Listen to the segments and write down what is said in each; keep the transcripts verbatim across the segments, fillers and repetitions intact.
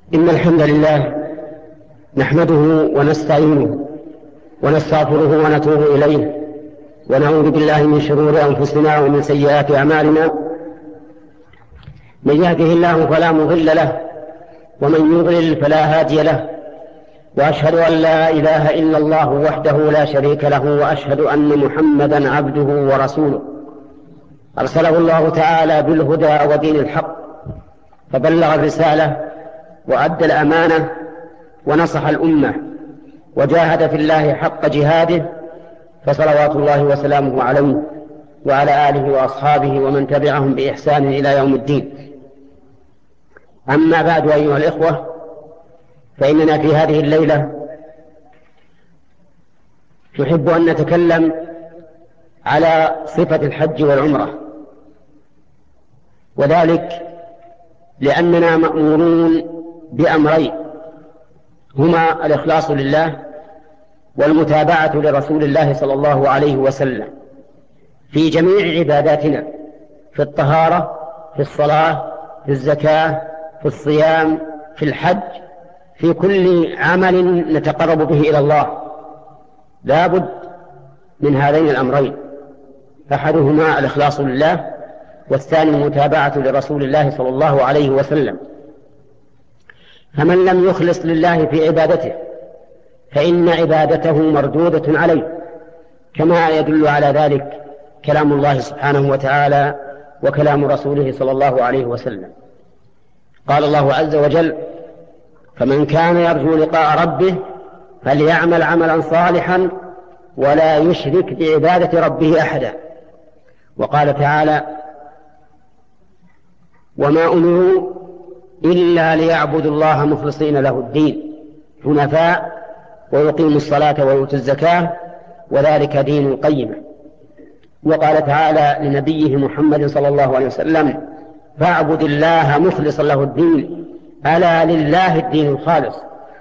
إن الحمد لله نحمده ونستعينه ونستغفره ونتوب إليه ونعوذ بالله من شرور أنفسنا ومن سيئات أعمالنا. من يهده الله فلا مضل له ومن يضلل فلا هادي له، وأشهد أن لا إله إلا الله وحده لا شريك له، وأشهد أن محمدا عبده ورسوله أرسله الله تعالى بالهدى ودين الحق، فبلغ الرسالة وأدى الأمانة ونصح الأمة وجاهد في الله حق جهاده، فصلوات الله وسلامه عليه وعلى آله وأصحابه ومن تبعهم بإحسان إلى يوم الدين. أما بعد أيها الإخوة، فإننا في هذه الليلة نحب أن نتكلم على صفة الحج والعمرة، وذلك لأننا مأمورون بأمرين، هما الإخلاص لله والمتابعة لرسول الله صلى الله عليه وسلم في جميع عباداتنا، في الطهارة، في الصلاة، في الزكاة، في الصيام، في الحج، في كل عمل نتقرب به إلى الله لا بد من هذين الأمرين، أحدهما الإخلاص لله، والثاني المتابعة لرسول الله صلى الله عليه وسلم. فمن لم يخلص لله في عبادته فإن عبادته مردودة عليه، كما يدل على ذلك كلام الله سبحانه وتعالى وكلام رسوله صلى الله عليه وسلم. قال الله عز وجل: فمن كان يرجو لقاء ربه فليعمل عملا صالحا ولا يشرك بعبادة ربه أحدا. وقال تعالى: وما أمروا إلا ليعبدوا الله مخلصين له الدين حنفاء ويقيموا الصلاة ويؤتوا الزكاة وذلك دين القيمة. وقال تعالى لنبيه محمد صلى الله عليه وسلم: فاعبد الله مخلصا له الدين ألا لله الدين الخالص.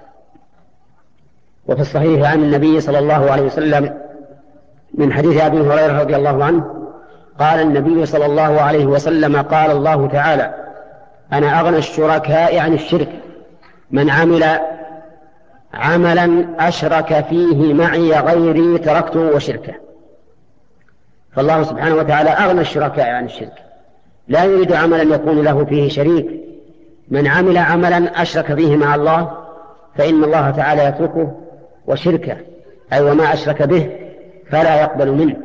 وفي الصحيح عن النبي صلى الله عليه وسلم من حديث أبي هريرة رضي الله عنه قال النبي صلى الله عليه وسلم: قال الله تعالى: أنا أغنى الشركاء عن الشرك، من عمل عملا أشرك فيه معي غيري تركته وشركه. فالله سبحانه وتعالى أغنى الشركاء عن الشرك، لا يريد عملا يكون له فيه شريك. من عمل عملا أشرك فيه مع الله فإن الله تعالى يتركه وشركه، أي وما أشرك به فلا يقبل منه.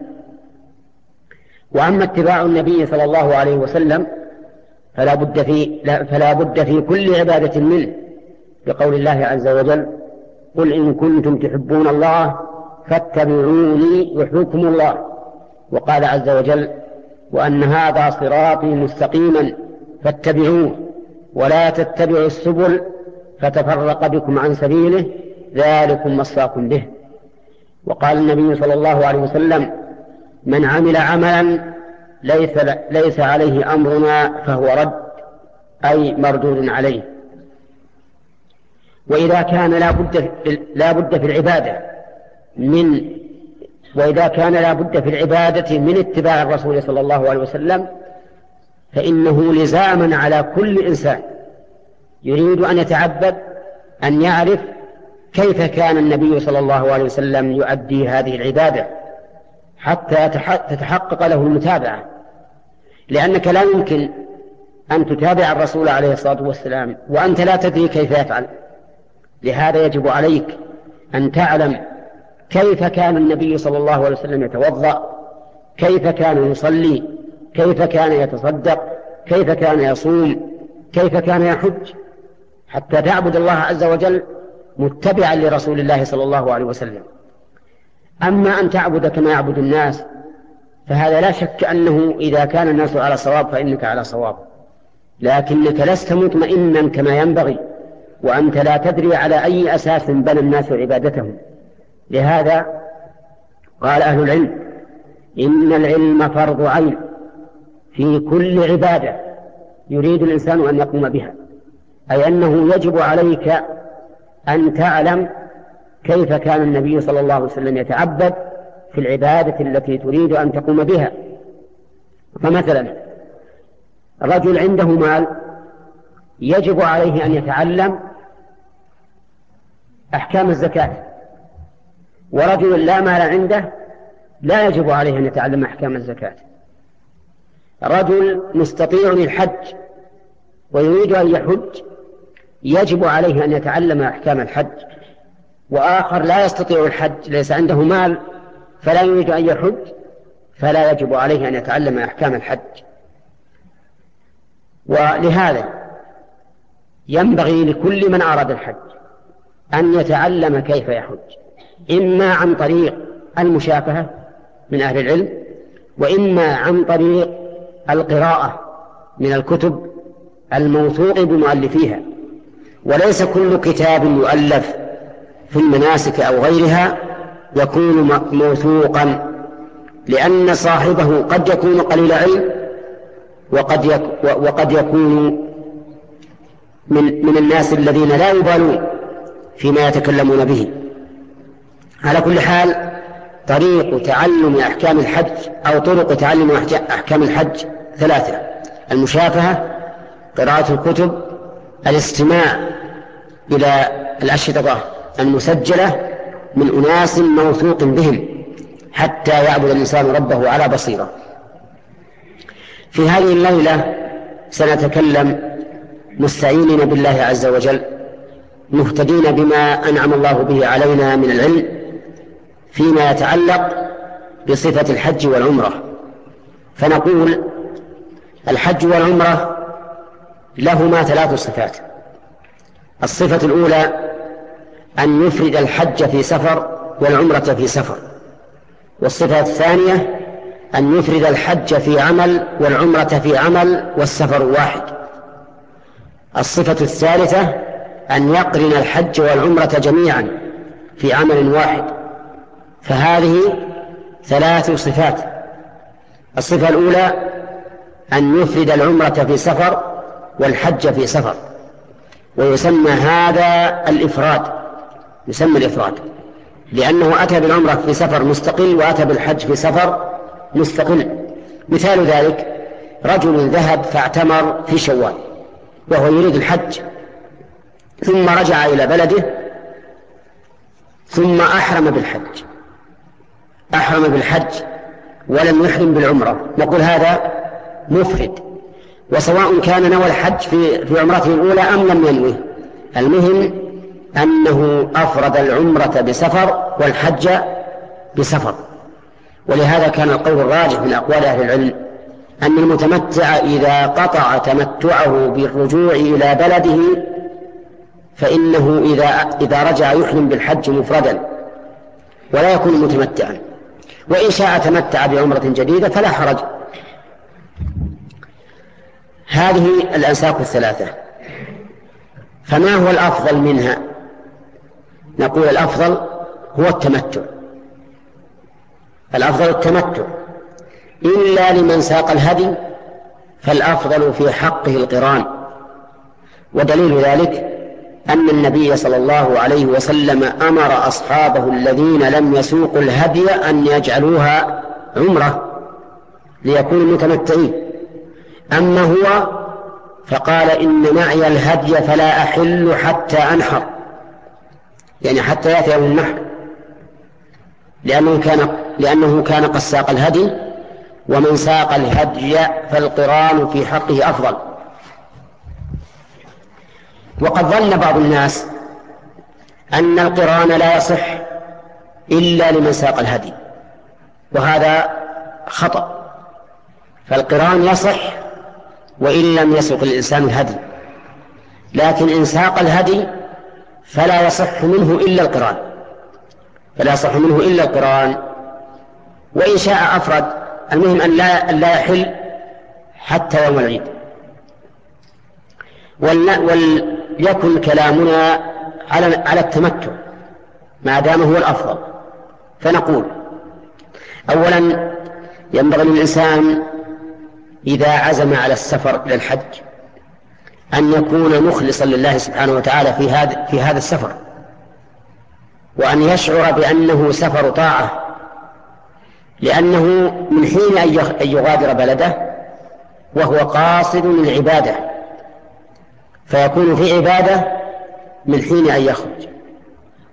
وأما اتباع النبي صلى الله عليه وسلم فلا بد في, فلا بد في كل عبادة منه، بقول الله عز وجل: قل إن كنتم تحبون الله فاتبعوني يحببكم الله. وقال عز وجل: وأن هذا صراطي مستقيما فاتبعوه ولا تتبعوا السبل فتفرق بكم عن سبيله ذلكم وصاكم به. وقال النبي صلى الله عليه وسلم: من عمل عملا ليس, ليس عليه أمرنا فهو رد، أي مردود عليه. وإذا كان لا بد لا بد في العبادة من وإذا كان لا بد في العبادة من اتباع الرسول صلى الله عليه وسلم فإنه لزاما على كل إنسان يريد أن يتعبد أن يعرف كيف كان النبي صلى الله عليه وسلم يؤدي هذه العبادة حتى تتحقق له المتابعة، لأنك لا يمكن أن تتابع الرسول عليه الصلاة والسلام وأنت لا تدري كيف يفعل. لهذا يجب عليك أن تعلم كيف كان النبي صلى الله عليه وسلم يتوضأ، كيف كان يصلي، كيف كان يتصدق، كيف كان يصوم، كيف كان يحج، حتى تعبد الله عز وجل متبعا لرسول الله صلى الله عليه وسلم. أما أن تعبد كما يعبد الناس فهذا لا شك أنه إذا كان الناس على صواب فإنك على صواب، لكنك لست مطمئنا كما ينبغي وأنت لا تدري على أي أساس بنى الناس عبادتهم. لهذا قال أهل العلم: إن العلم فرض عين في كل عبادة يريد الإنسان أن يقوم بها، أي أنه يجب عليك أن تعلم كيف كان النبي صلى الله عليه وسلم يتعبد في العبادة التي تريد أن تقوم بها. فمثلا رجل عنده مال يجب عليه أن يتعلم أحكام الزكاة، ورجل لا مال عنده لا يجب عليه أن يتعلم أحكام الزكاة. رجل مستطيع للحج ويريد أن يحج يجب عليه أن يتعلم أحكام الحج، وآخر لا يستطيع الحج ليس عنده مال فلا يريد أن يحج فلا يجب عليه أن يتعلم أحكام الحج. ولهذا ينبغي لكل من أراد الحج أن يتعلم كيف يحج، إما عن طريق المشافهة من أهل العلم، وإما عن طريق القراءة من الكتب الموثوق بمؤلفيها. وليس كل كتاب يؤلف في المناسك أو غيرها يكون موثوقا، لأن صاحبه قد يكون قليل علم وقد يك وقد يكون من من الناس الذين لا يبالون فيما يتكلمون به. على كل حال طريق تعلم أحكام الحج أو طرق تعلم أحكام الحج ثلاثة: المشافهة، قراءة الكتب، الاستماع إلى الأشرطة المسجلة من أناس موثوق بهم حتى يعبد الإنسان ربه على بصيرة. في هذه الليلة سنتكلم مستعينين بالله عز وجل مهتدين بما أنعم الله به علينا من العلم فيما يتعلق بصفة الحج والعمرة. فنقول الحج والعمرة لهما ثلاث صفات: الصفة الأولى أن يفرد الحج في سفر والعمرة في سفر، والصفة الثانية أن يفرد الحج في عمل والعمرة في عمل والسفر واحد، الصفة الثالثة أن يقرن الحج والعمرة جميعا في عمل واحد. فهذه ثلاث صفات: الصفة الأولى أن يفرد العمرة في سفر والحج في سفر، ويسمى هذا الإفراد، يسمى الإفراد لأنه أتى بالعمرة في سفر مستقل وأتى بالحج في سفر مستقل. مثال ذلك رجل ذهب فاعتمر في شوال وهو يريد الحج، ثم رجع إلى بلده ثم أحرم بالحج أحرم بالحج ولم يحرم بالعمرة، نقول هذا مفرد، وسواء كان نوى الحج في في عمرته الأولى أم لم ينوه، المهم أنه أفرد العمرة بسفر والحج بسفر. ولهذا كان القول الراجح من أقوال أهل العلم أن المتمتع إذا قطع تمتعه بالرجوع إلى بلده فإنه إذا إذا رجع يحرم بالحج مفردا ولا يكون متمتعا، وإن شاء تمتع بعمرة جديدة فلا حرج. هذه الأنساك الثلاثة، فما هو الأفضل منها؟ نقول الأفضل هو التمتع، الأفضل التمتع، إلا لمن ساق الهدي فالأفضل في حقه القران. ودليل ذلك أن النبي صلى الله عليه وسلم أمر أصحابه الذين لم يسوقوا الهدي أن يجعلوها عمرة ليكونوا متمتعين، أما هو فقال إن معي الهدي فلا أحل حتى أنحر، يعني حتى يأتي يوم النحر، لأنه كان لأنه كان قد ساق الهدي، ومن ساق الهدي فالقران في حقه أفضل. وقد ظن بعض الناس أن القران لا يصح إلا لمن ساق الهدي، وهذا خطأ، فالقران يصح وإن لم يسق الإنسان الهدي، لكن إن ساق الهدي فلا يصح منه إلا القران فلا يصح منه إلا القران وإن شاء أفرد، المهم أن لا, أن لا يحل حتى يوم العيد. وليكن كلامنا على, على التمتع ما دام هو الأفضل. فنقول أولا ينبغي للإنسان إذا عزم على السفر إلى الحج أن يكون مخلصا لله سبحانه وتعالى في هذا في هذا السفر، وأن يشعر بأنه سفر طاعة، لأنه من حين أن يغادر بلده وهو قاصد للعبادة فيكون في عبادة من حين أن يخرج،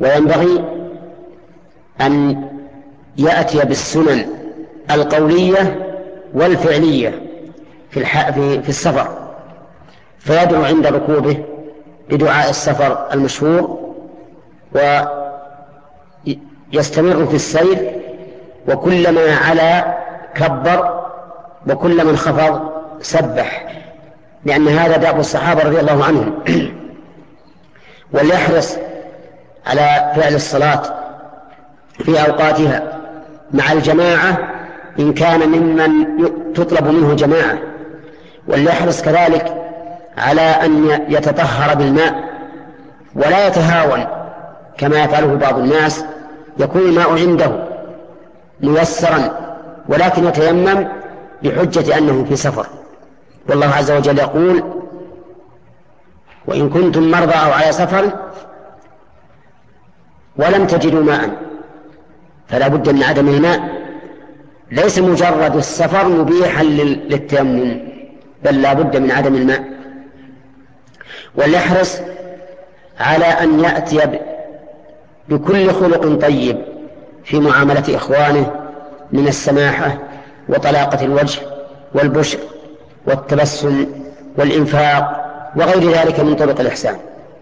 وينبغي أن يأتي بالسنن القولية والفعلية في, في السفر، فيدعو عند ركوبه بدعاء السفر المشهور، ويستمر في السير، وكلما علا كبر، وكلما انخفض سبح، لأن هذا دأب الصحابة رضي الله عنهم. وليحرص على فعل الصلاة في أوقاتها مع الجماعة إن كان ممن تطلب منه جماعة، وليحرص كذلك على أن يتطهر بالماء ولا يتهاون كما يفعله بعض الناس، يكون الماء عنده ميسرا ولكن يتيمم بحجة أنه في سفر. والله عز وجل يقول: وإن كنتم مرضى أو على سفر ولم تجدوا ماء فلا بد من عدم الماء. ليس مجرد السفر مبيحا للتيمم، بل لا بد من عدم الماء. وليحرص على أن يأتي بكل خلق طيب في معاملة إخوانه من السماحة وطلاقة الوجه والبشر والتبسم والإنفاق وغير ذلك من طرق الإحسان.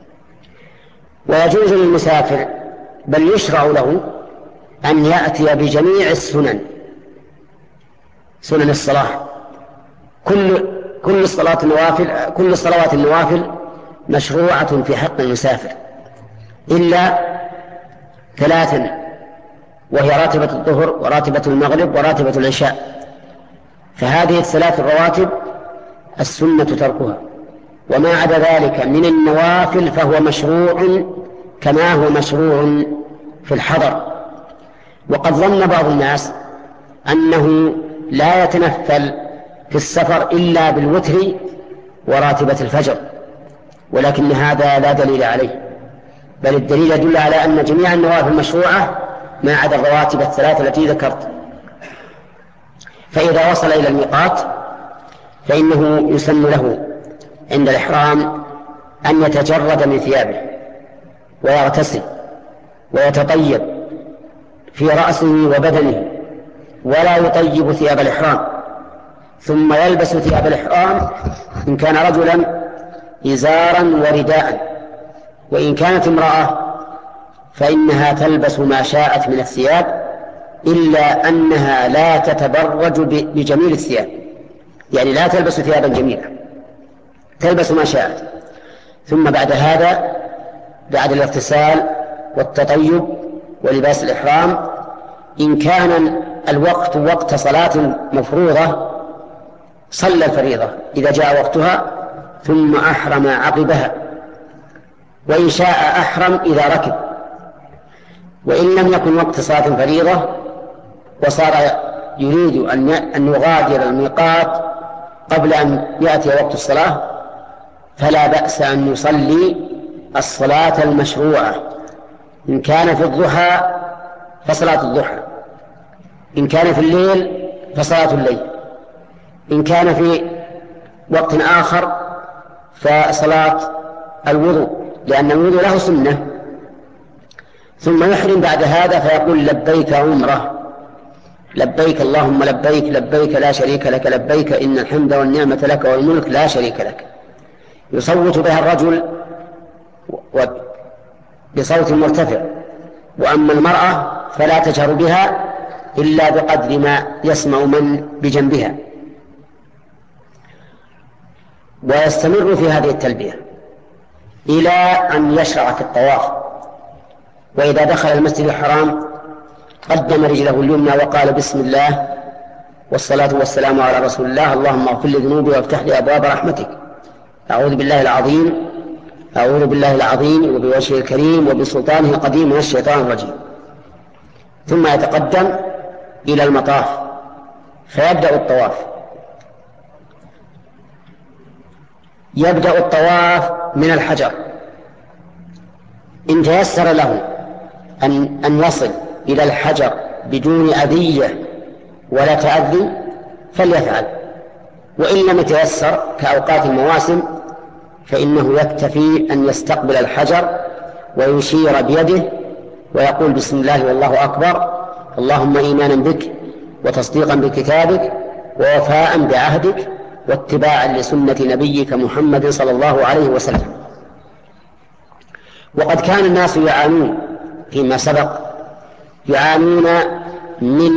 ويجوز للمسافر بل يشرع له أن يأتي بجميع السنن، سنن الصلاة، كل كل الصلاة النوافل، كل الصلوات النوافل مشروعة في حق المسافر إلا ثلاثا، وهي راتبة الظهر وراتبة المغرب وراتبة العشاء، فهذه الثلاث الرواتب السنة تركها، وما عدا ذلك من النوافل فهو مشروع كما هو مشروع في الحضر. وقد ظن بعض الناس أنه لا يتنفل في السفر إلا بالوتر وراتبة الفجر، ولكن هذا لا دليل عليه، بل الدليل يدل على أن جميع النوافل مشروعة ما عدا الرواتب الثلاثة التي ذكرت. فإذا وصل إلى الميقات فإنه يسن له عند الإحرام أن يتجرد من ثيابه ويغتسل ويتطيب في رأسه وبدنه، ولا يطيب ثياب الإحرام، ثم يلبس ثياب الإحرام إن كان رجلا إزارا ورداء، وإن كانت امرأة فإنها تلبس ما شاءت من الثياب إلا أنها لا تتبرج بجميل الثياب، يعني لا تلبس ثيابا جميلة، تلبس ما شاءت. ثم بعد هذا بعد الاغتسال والتطيب ولباس الإحرام إن كان الوقت وقت صلاة مفروضة صلى الفريضة إذا جاء وقتها ثم أحرم عقبها، وإن شاء أحرم إذا ركب. وإن لم يكن وقت صلاة فريضة وصار يريد أن يغادر الميقات قبل أن يأتي وقت الصلاة فلا بأس أن يصلي الصلاة المشروعة، إن كان في الضحى فصلاة الضحى، إن كان في الليل فصلاة الليل، إن كان في وقت آخر فصلاة الوضوء، لأن الوضوء له سنة. ثم يحرم بعد هذا فيقول: لبيك عمرة، لبيك اللهم لبيك، لبيك لا شريك لك لبيك، إن الحمد والنعمة لك والملك لا شريك لك. يصوت بها الرجل بصوت مرتفع، وأما المرأة فلا تجهر بها إلا بقدر ما يسمع من بجنبها. ويستمر في هذه التلبية إلى أن يشرع في الطواف، وإذا دخل المسجد الحرام قدم رجله اليمنى وقال: بسم الله والصلاة والسلام على رسول الله، اللهم اغفر لي ذنوبي وافتح لي أبواب رحمتك، أعوذ بالله العظيم أعوذ بالله العظيم وبوجهه الكريم وبسلطانه القديم من الشيطان الرجيم. ثم يتقدم إلى المطاف فيبدأ الطواف. يبدأ الطواف من الحجر، إن تيسر له أن, أن يصل إلى الحجر بدون أذية ولا تأذي فليفعل، وإن لم يتيسر كأوقات المواسم فإنه يكتفي أن يستقبل الحجر ويشير بيده ويقول بسم الله والله أكبر، اللهم إيمانا بك وتصديقا بكتابك ووفاء بعهدك واتباعا لسنة نبيك محمد صلى الله عليه وسلم. وقد كان الناس يعانون فيما سبق، يعانون من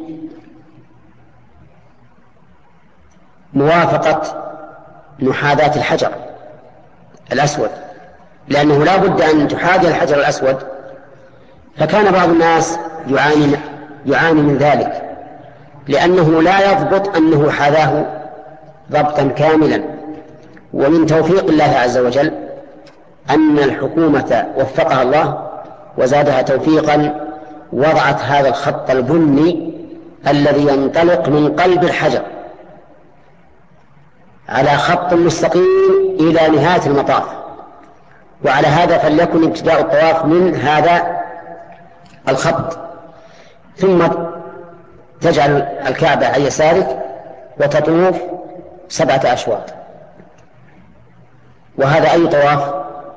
موافقة محاذاة الحجر الأسود، لأنه لا بد أن تحاذي الحجر الأسود، فكان بعض الناس يعاني, يعاني من ذلك، لأنه لا يضبط أنه حاذاه ضبطا كاملا. ومن توفيق الله عز وجل أن الحكومة وفقها الله وزادها توفيقا وضعت هذا الخط البني الذي ينطلق من قلب الحجر على خط مستقيم إلى نهاية المطاف، وعلى هذا فليكن ابتداء الطواف من هذا الخط، ثم تجعل الكعبة عن يسارك وتطوف سبعة أشواط. وهذا أي طواف؟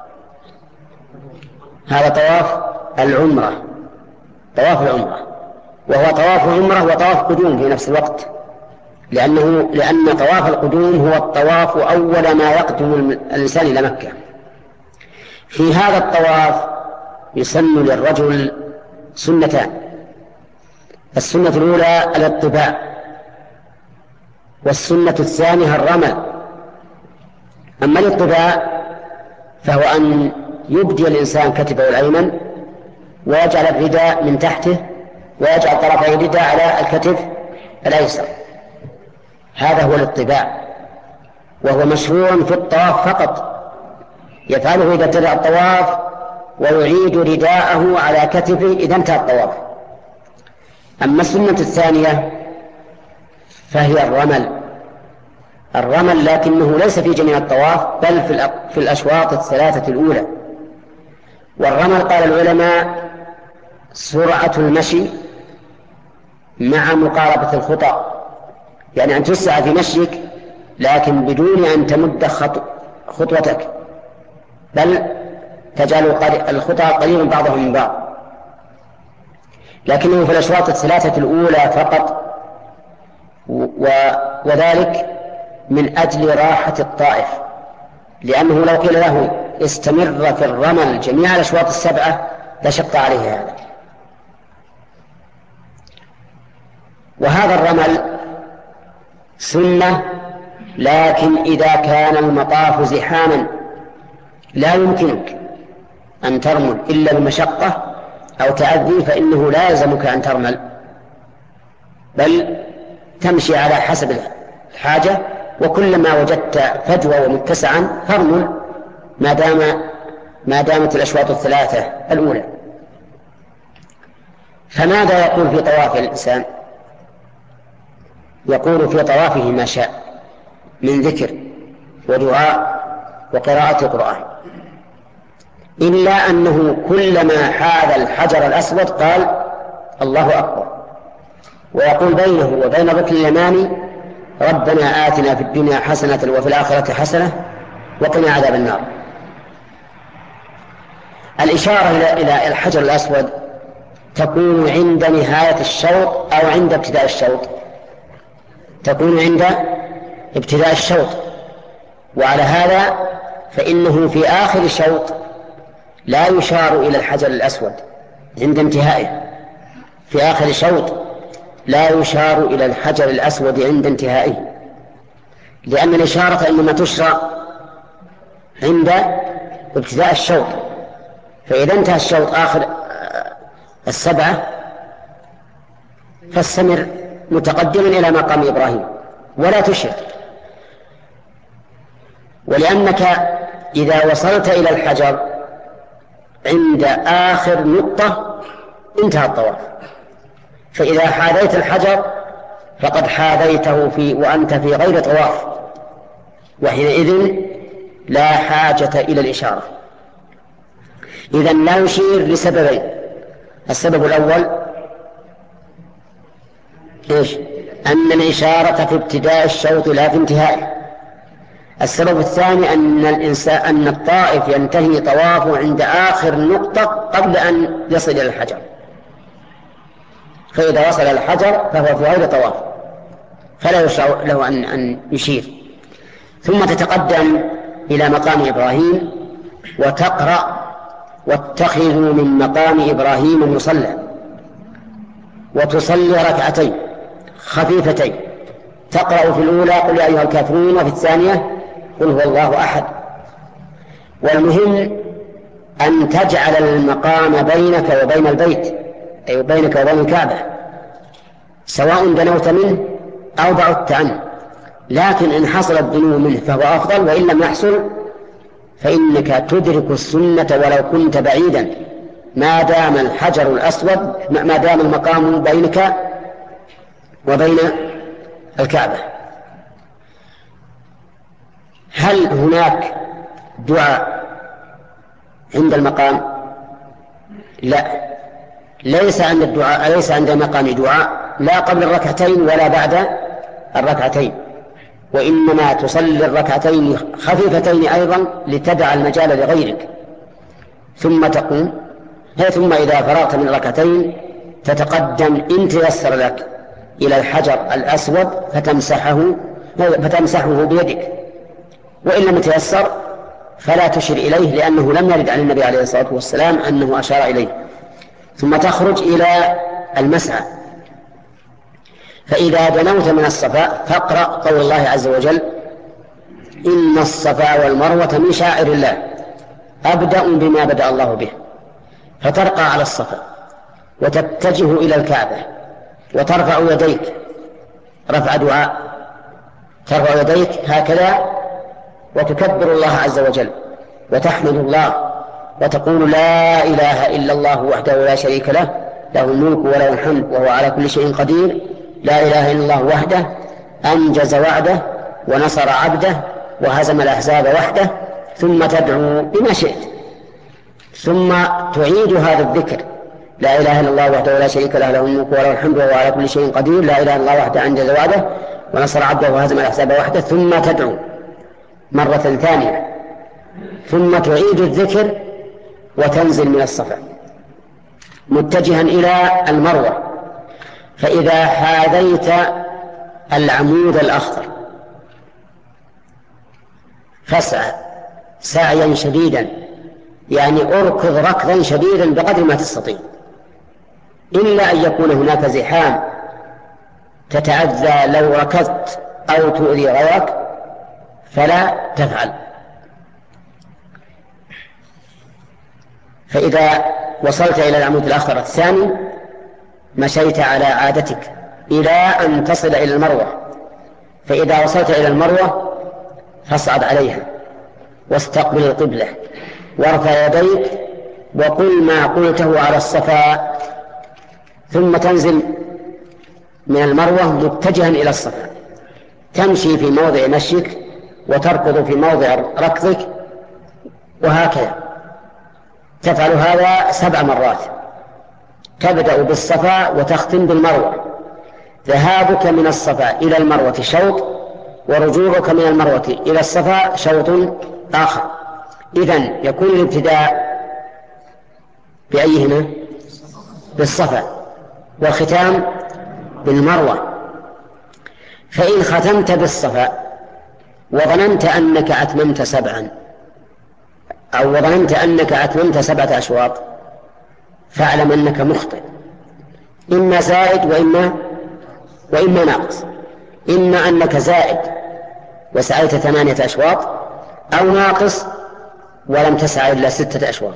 هذا طواف العمرة، طواف العمرة، وهو طواف عمرة وطواف قدوم في نفس الوقت، لأنه لأن طواف القدوم هو الطواف أول ما يقدم الإنسان إلى مكة. في هذا الطواف يسن للرجل سنتان: السنة الأولى الاطباع، والسنة الثانية الرمل. أما الاطباع فهو أن يبدي الإنسان كتفه الأيمن ويجعل الرداء من تحته ويجعل طرفي الرداء على الكتف الأيسر، هذا هو الاطباع، وهو مشروع في الطواف فقط، يفعله إذا ابتدأ الطواف ويعيد رداءه على كتفه إذا انتهى الطواف. أما السنة الثانية فهي الرمل، الرمل لكنه ليس في جميع الطواف بل في الأشواط الثلاثة الأولى. والرمل قال العلماء سرعة المشي مع مقاربة الخطى، يعني أن تسعى في مشيك لكن بدون أن تمد خطوتك، بل تجعل الخطى قريبا بعضهم من بعض، لكنه في الأشواط الثلاثة الأولى فقط، وذلك من أجل راحة الطائف، لأنه لو قيل له استمر في الرمل جميع الأشواط السبعة لشق عليه هذا. وهذا الرمل سنة، لكن إذا كان المطاف زحاما لا يمكنك أن ترمل إلا بمشقة أو تعذي فإنه لا يلزمك أن ترمل، بل تمشي على حسب الحاجة، وكلما وجدت فجوة ومتسعا فارمل ما دام ما دامت الأشواط الثلاثة الأولى. فماذا يقول في طواف الإنسان؟ يقول في طوافه ما شاء من ذكر ودعاء وقراءة القرآن، إلا أنه كلما حاذ الحجر الأسود قال الله أكبر، ويقول بينه وبين الركن اليماني ربنا آتنا في الدنيا حسنة وفي الآخرة حسنة وقنا عذاب النار. الإشارة إلى الحجر الأسود تكون عند نهاية الشوط أو عند ابتداء الشوط، تكون عند ابتداء الشوط، وعلى هذا فإنه في آخر الشوط لا يشار إلى الحجر الأسود عند انتهائه، في آخر الشوط لا يشار إلى الحجر الأسود عند انتهائه، لأن الإشارة إنما تشرع عند ابتداء الشوط، فإذا انتهى الشوط آخر السبعة فاستمر متقدما إلى مقام إبراهيم ولا تشر، ولأنك إذا وصلت إلى الحجر عند آخر نقطة انتهى الطواف، فإذا حاذيت الحجر فقد حاذيته في وأنت في غير طواف، وحينئذ لا حاجة إلى الإشارة. إذن لا يشير لسببين: السبب الأول إيش؟ أن الإشارة في ابتداء الشوط لا في انتهائه. السبب الثاني أن الإنسان أن الطائف ينتهي طوافه عند آخر نقطة قبل أن يصل إلى الحجر، فإذا وصل إلى الحجر فهو في غير طواف فلا يشرع له أن أن يشير. ثم تتقدم إلى مقام إبراهيم وتقرأ واتخذوا من مقام إبراهيم مصلى، وتصلي ركعتين خفيفتين، تقرأ في الأولى قل يا أيها الكافرون وفي الثانية قل هو الله أحد. والمهم أن تجعل المقام بينك وبين البيت، أي بينك وبين الكعبة، سواء دنوت منه أو بعدت عنه، لكن إن حصل الدنو منه فهو أفضل، وإن لم يحصل فإنك تدرك السنة ولو كنت بعيدا، ما دام الحجر الأسود ما دام المقام بينك وبين الكعبة. هل هناك دعاء عند المقام؟ لا، ليس عند الدعاء ليس عند المقام دعاء، لا قبل الركعتين ولا بعد الركعتين، وإنما تصلي الركعتين خفيفتين أيضا لتدع المجال لغيرك، ثم تقوم ثم إذا فرغت من الركعتين تتقدم إن تيسر لك إلى الحجر الأسود فتمسحه فتمسحه بيدك، وإن لم يتيسر فلا تشر إليه، لأنه لم يرد عن النبي عليه الصلاة والسلام أنه أشار إليه. ثم تخرج إلى المسعى، فإذا دنوت من الصفا فاقرأ قول الله عز وجل إن الصفا والمروة من شعائر الله أبدأ بما بدأ الله به، فترقى على الصفا وتتجه إلى الكعبة وترفع يديك رفع دعاء، ترفع يديك هكذا وتكبر الله عز وجل وتحمد الله وتقول لا إله إلا الله وحده لا شريك له، له الملك وله الحمد وهو على كل شيء قدير، لا إله إلا الله وحده أنجز وعده ونصر عبده وهزم الأحزاب وحده، ثم تدعو بما شئت، ثم تعيد هذا الذكر لا إله إلا الله وحده لا شريك له، له الملك وله الحمد وهو على كل شيء قدير، لا إله إلا الله وحده أنجز وعده ونصر عبده وهزم الأحزاب وحده، ثم تدعو مرة ثانية، ثم تعيد الذكر وتنزل من الصفا متجها إلى المروة. فإذا حاذيت العمود الأخضر فاسعى سعيا شديدا، يعني أركض ركضا شديدا بقدر ما تستطيع، إلا أن يكون هناك زحام تتأذى لو ركضت أو تؤذي غيرك فلا تفعل. فإذا وصلت إلى العمود الأخضر الثاني مشيت على عادتك إلى أن تصل إلى المروة، فإذا وصلت إلى المروة فاصعد عليها واستقبل القبلة وارفع يديك وقل ما قلته على الصفا، ثم تنزل من المروة متجها إلى الصفا، تمشي في موضع مشيك وتركض في موضع ركضك، وهكذا تفعل هذا سبع مرات، تبدأ بالصفا وتختم بالمروة. ذهابك من الصفا إلى المروة شوط، ورجوعك من المروة إلى الصفا شوط آخر. إذن يكون الابتداء بأيهما؟ بالصفا، والختام بالمروة. فإن ختمت بالصفا وظننت أنك أتممت سبعا أو وظننت أنك أتممت سبعة أشواط فاعلم أنك مخطئ، إما زائد وإما وإما ناقص، إما أنك زائد وسعيت ثمانية أشواط، أو ناقص ولم تسعى إلا ستة أشواط.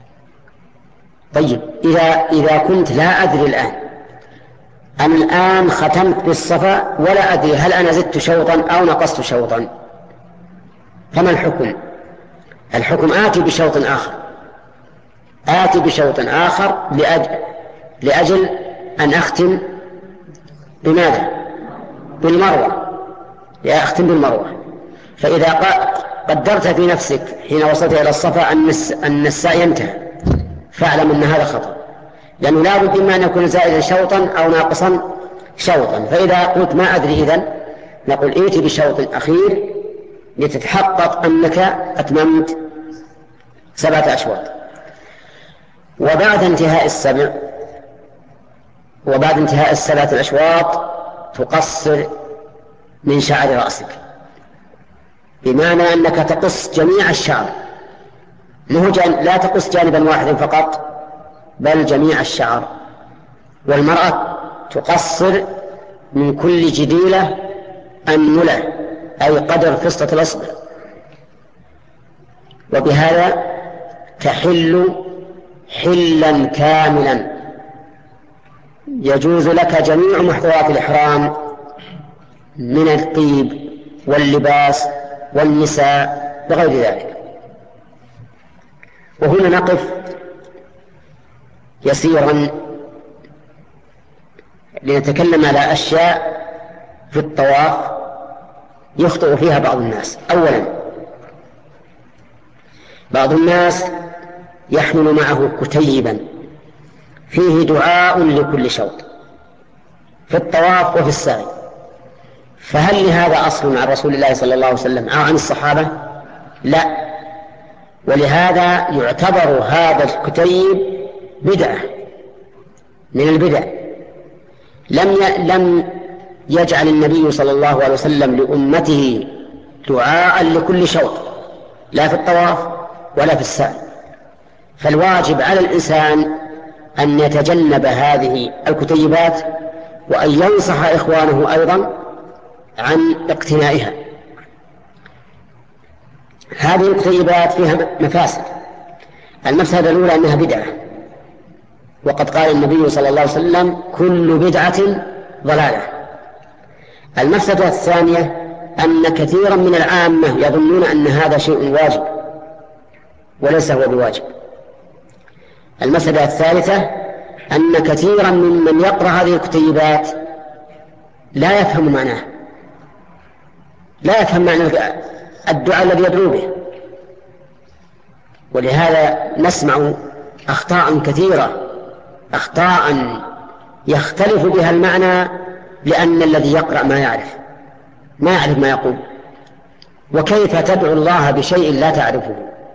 طيب إذا إذا كنت لا أدري الآن أنا الآن ختمت بالصفا ولا أدري هل أنا زدت شوطا أو نقصت شوطا، فما الحكم؟ الحكم آتي بشوط آخر، آتي بشوط آخر لأجل, لأجل أن أختم بماذا؟ بالمروة، لأختم بالمروة. فإذا قدرت في نفسك حين وصلت إلى الصفا أن السعي ينتهي فاعلم أن هذا خطأ، لأنه لا بد إما أن يكون زائدا شوطا أو ناقصا شوطا. فإذا قلت ما أدري إذن نقول ائت بشوط أخير لتتحقق أنك أتممت سبعة أشواط. وبعد انتهاء السبع وبعد انتهاء السبعة الأشواط تقصر من شعر رأسك، بمعنى أنك تقص جميع الشعر، لا تقص جانبا واحدا فقط بل جميع الشعر. والمرأة تقصر من كل جديلة أنملة أي قدر فسطة الأصبع، وبهذا تحل حلا كاملا يجوز لك جميع محظورات الإحرام من الطيب واللباس والنساء وغير ذلك. وهنا نقف يسيرا لنتكلم على أشياء في الطواف يخطئ فيها بعض الناس. أولا، بعض الناس يحمل معه كتيبا فيه دعاء لكل شوط في الطواف وفي السعي، فهل لهذا أصل عن رسول الله صلى الله عليه وسلم أو عن الصحابة؟ لا. ولهذا يعتبر هذا الكتيب بدعة من البدع. لم لم يجعل النبي صلى الله عليه وسلم لأمته دعاء لكل شوط لا في الطواف ولا في السعي. فالواجب على الإنسان أن يتجنب هذه الكتيبات وأن ينصح إخوانه أيضا عن اقتنائها. هذه الكتيبات فيها مفاسد. المفسدة الأولى أنها بدعة، وقد قال النبي صلى الله عليه وسلم كل بدعة ضلالة. المفسدة الثانية أن كثيرا من العامة يظنون أن هذا شيء واجب وليس هو بواجب. المفسدة الثالثة أن كثيرا ممن يقرأ هذه الكتيبات لا يفهم معناه، لا يفهم معنى الدعاء الذي يدعو به، ولهذا نسمع أخطاء كثيرة، أخطاء يختلف بها المعنى لأن الذي يقرأ ما يعرف ما يعرف ما يقول. وكيف تدعو الله بشيء لا تعرفه؟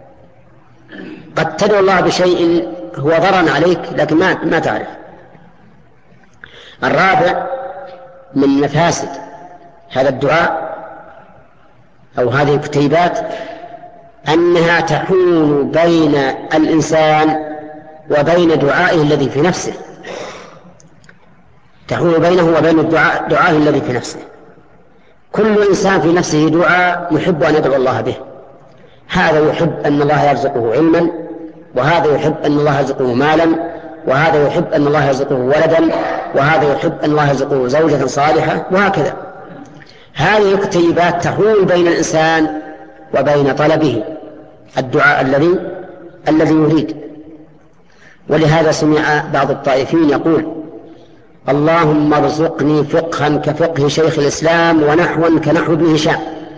قد تدعو الله بشيء هو ضرر عليك لكن ما, ما تعرف. الرابع من مفاسد هذا الدعاء أو هذه الكتيبات أنها تحول بين الإنسان وبين دعائه الذي في نفسه، تحول بينه وبين الدعاء دعائه الذي في نفسه. كل إنسان في نفسه دعاء يحب أن يدعو الله به، هذا يحب أن الله يرزقه علما، وهذا يحب أن الله يرزقه مالا، وهذا يحب أن الله يرزقه ولدا، وهذا يحب أن الله يرزقه زوجة صالحة، وهكذا. هذه الكتيبات تحول بين الإنسان وبين طلبه الدعاء الذي الذي يريد. ولهذا سمع بعض الطائفين يقول اللهم ارزقني فقها كفقه شيخ الإسلام ونحوا كنحو ابن هشام.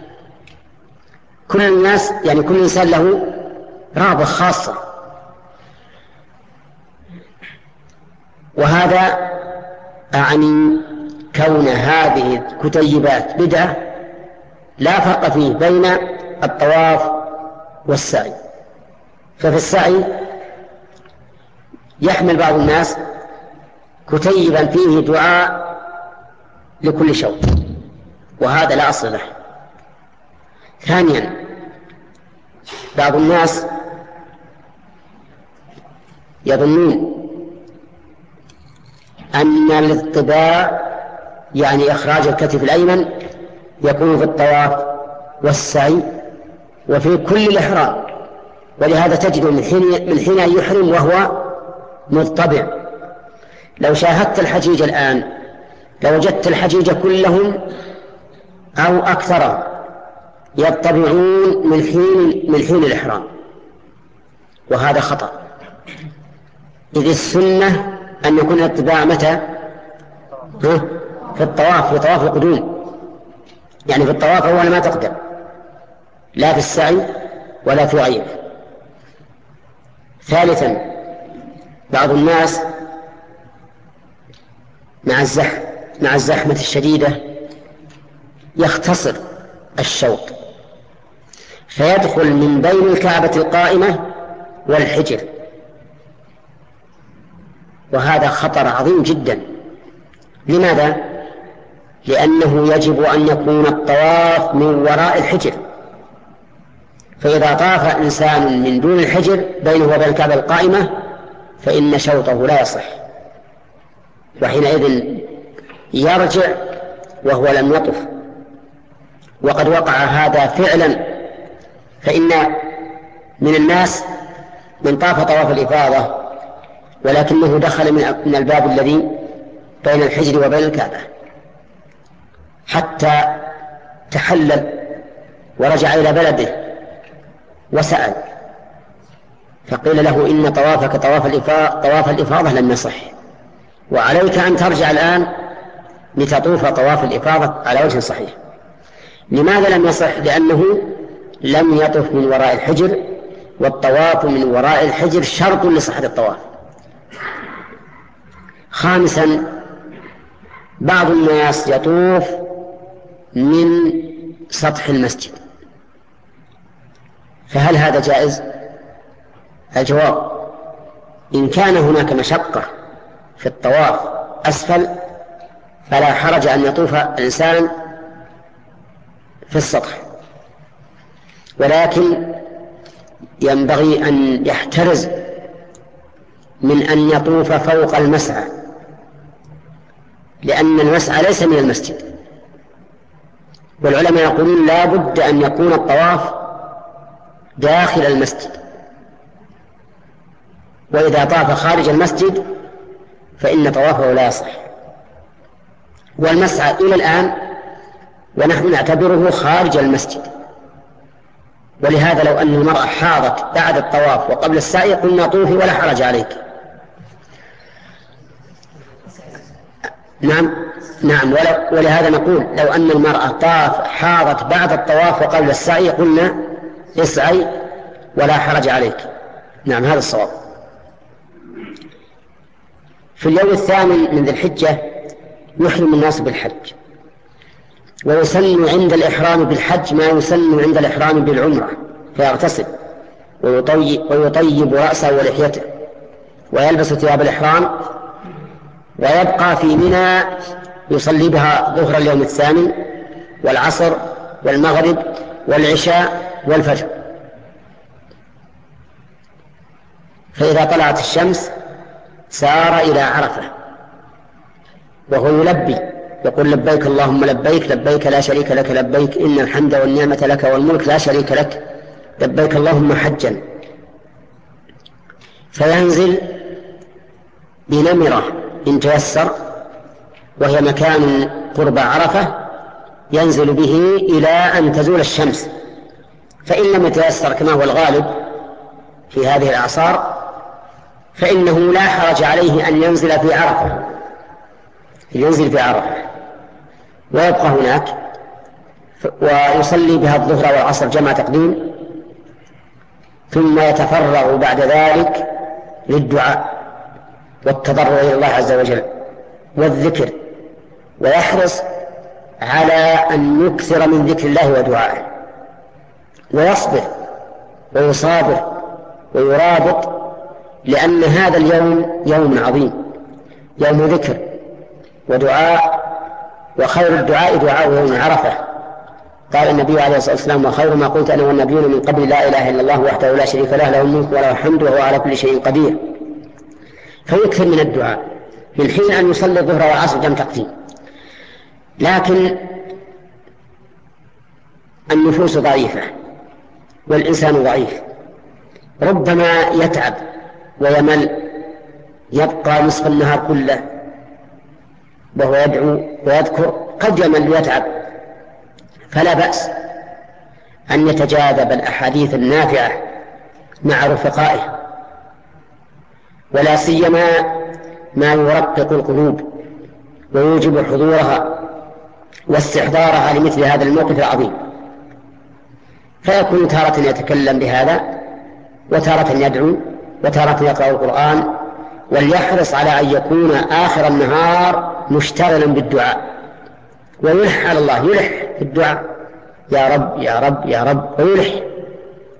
كل الناس يعني كل إنسان له رغبة خاصة، وهذا أعني كون هذه الكتيبات بدعة لا فرق فيه بين الطواف والسعي. ففي السعي يحمل بعض الناس كتيبا فيه دعاء لكل شوط، وهذا لا أصل له. ثانيا، بعض الناس يظنون أن الاطباع يعني إخراج الكتف الأيمن يكون في الطواف والسعي وفي كل الإحرام، ولهذا تجد من حين من حين يحرم وهو مضطبع. لو شاهدت الحجيج الآن لوجدت الحجيج كلهم أو أكثر يضطبعون من حين من حين الإحرام، وهذا خطأ. إذ السنة أن يكون الطباع متى؟ في الطواف، في طواف القدوم، يعني في الطواف أول ما تقدم، لا في السعي ولا في غيره. ثالثا، بعض الناس مع الزحمة مع الزحمة الشديدة يختصر الشوط فيدخل من بين الكعبة القائمة والحجر، وهذا خطر عظيم جدا. لماذا؟ لأنه يجب أن يكون الطواف من وراء الحجر، فإذا طاف إنسان من دون الحجر بينه وبين الكعبة القائمة فإن شوطه لا يصح، وحينئذ يرجع وهو لم يطف. وقد وقع هذا فعلا، فإن من الناس من طاف طواف الإفاضة ولكنه دخل من الباب الذي بين الحجر وبين الكعبة حتى تحلل ورجع إلى بلده وسأل، فقيل له إن طوافك طواف الإفاضة, طواف الإفاضة لم يصح، وعليك أن ترجع الآن لتطوف طواف الإفاضة على وجه صحيح. لماذا لم يصح؟ لأنه لم يطف من وراء الحجر، والطواف من وراء الحجر شرط لصحة الطواف. خامسا، بعض الناس يطوف من سطح المسجد، فهل هذا جائز؟ الجواب: إن كان هناك مشقة في الطواف أسفل فلا حرج أن يطوف الإنسان في السطح، ولكن ينبغي أن يحترز من أن يطوف فوق المسعى، لأن المسعى ليس من المسجد، والعلماء يقولون لا بد أن يكون الطواف داخل المسجد، وإذا طاف خارج المسجد فإن طوافه لا يصح. والمسعى إلى الآن ونحن نعتبره خارج المسجد، ولهذا لو أن المرأة حاضت بعد الطواف وقبل السعي قلنا طوفي ولا حرج عليك. نعم نعم ولهذا نقول لو أن المرأة طاف حاضت بعد الطواف وقبل السعي قلنا اسعي ولا حرج عليك. نعم، هذا الصواب. في اليوم الثامن من ذي الحجة يحرم الناس بالحج، ويسن عند الإحرام بالحج ما يسن عند الإحرام بالعمرة، فيغتسل ويطيب, ويطيب رأسه ولحيته ويلبس ثياب الإحرام، ويبقى في منى يصلي بها ظهر اليوم الثامن والعصر والمغرب والعشاء والفجر. فإذا طلعت الشمس سار إلى عرفة وهو يلبي، يقول لبيك اللهم لبيك، لبيك لا شريك لك لبيك، إن الحمد والنعمة لك والملك لا شريك لك، لبيك اللهم حجا. فينزل بنمرة إن تيسر، وهي مكان قرب عرفة، ينزل به إلى أن تزول الشمس، فإن لم يتيسر كما هو الغالب في هذه الأعصار فإنه لا حرج عليه أن ينزل في عرفة، ينزل في عرفة ويبقى هناك ويصلي بها الظهر والعصر جمع تقديم، ثم يتفرغ بعد ذلك للدعاء والتضرع إلى الله عز وجل والذكر، ويحرص على أن يكثر من ذكر الله ودعائه، ويصبر ويصابر ويرابط، لأن هذا اليوم يوم عظيم، يوم ذكر ودعاء، وخير الدعاء دعاء يوم عرفة. قال النبي عليه الصلاة والسلام: وخير ما قلت أنا والنبيون من قبل لا إله إلا الله وحده لا شريك له له الملك وله الحمد وهو على كل شيء قدير. فيكثر من الدعاء من حين أن يصلي الظهر والعصر جمع تقديم. لكن النفوس ضعيفة والإنسان ضعيف، ربما يتعب ويمل، يبقى نصف النهار كله وهو يدعو ويذكر، قد يمل ويتعب، فلا بأس أن يتجاذب الأحاديث النافعة مع رفقائه، ولا سيما ما يرقق القلوب ويوجب حضورها واستحضارها لمثل هذا الموقف العظيم. فيكون تارة يتكلم بهذا وتارة يدعو وتارة يقرأ القرآن، وليحرص على أن يكون آخر النهار مشتغلا بالدعاء ويلح على الله، يلح في الدعاء: يا رب يا رب يا رب، ويلح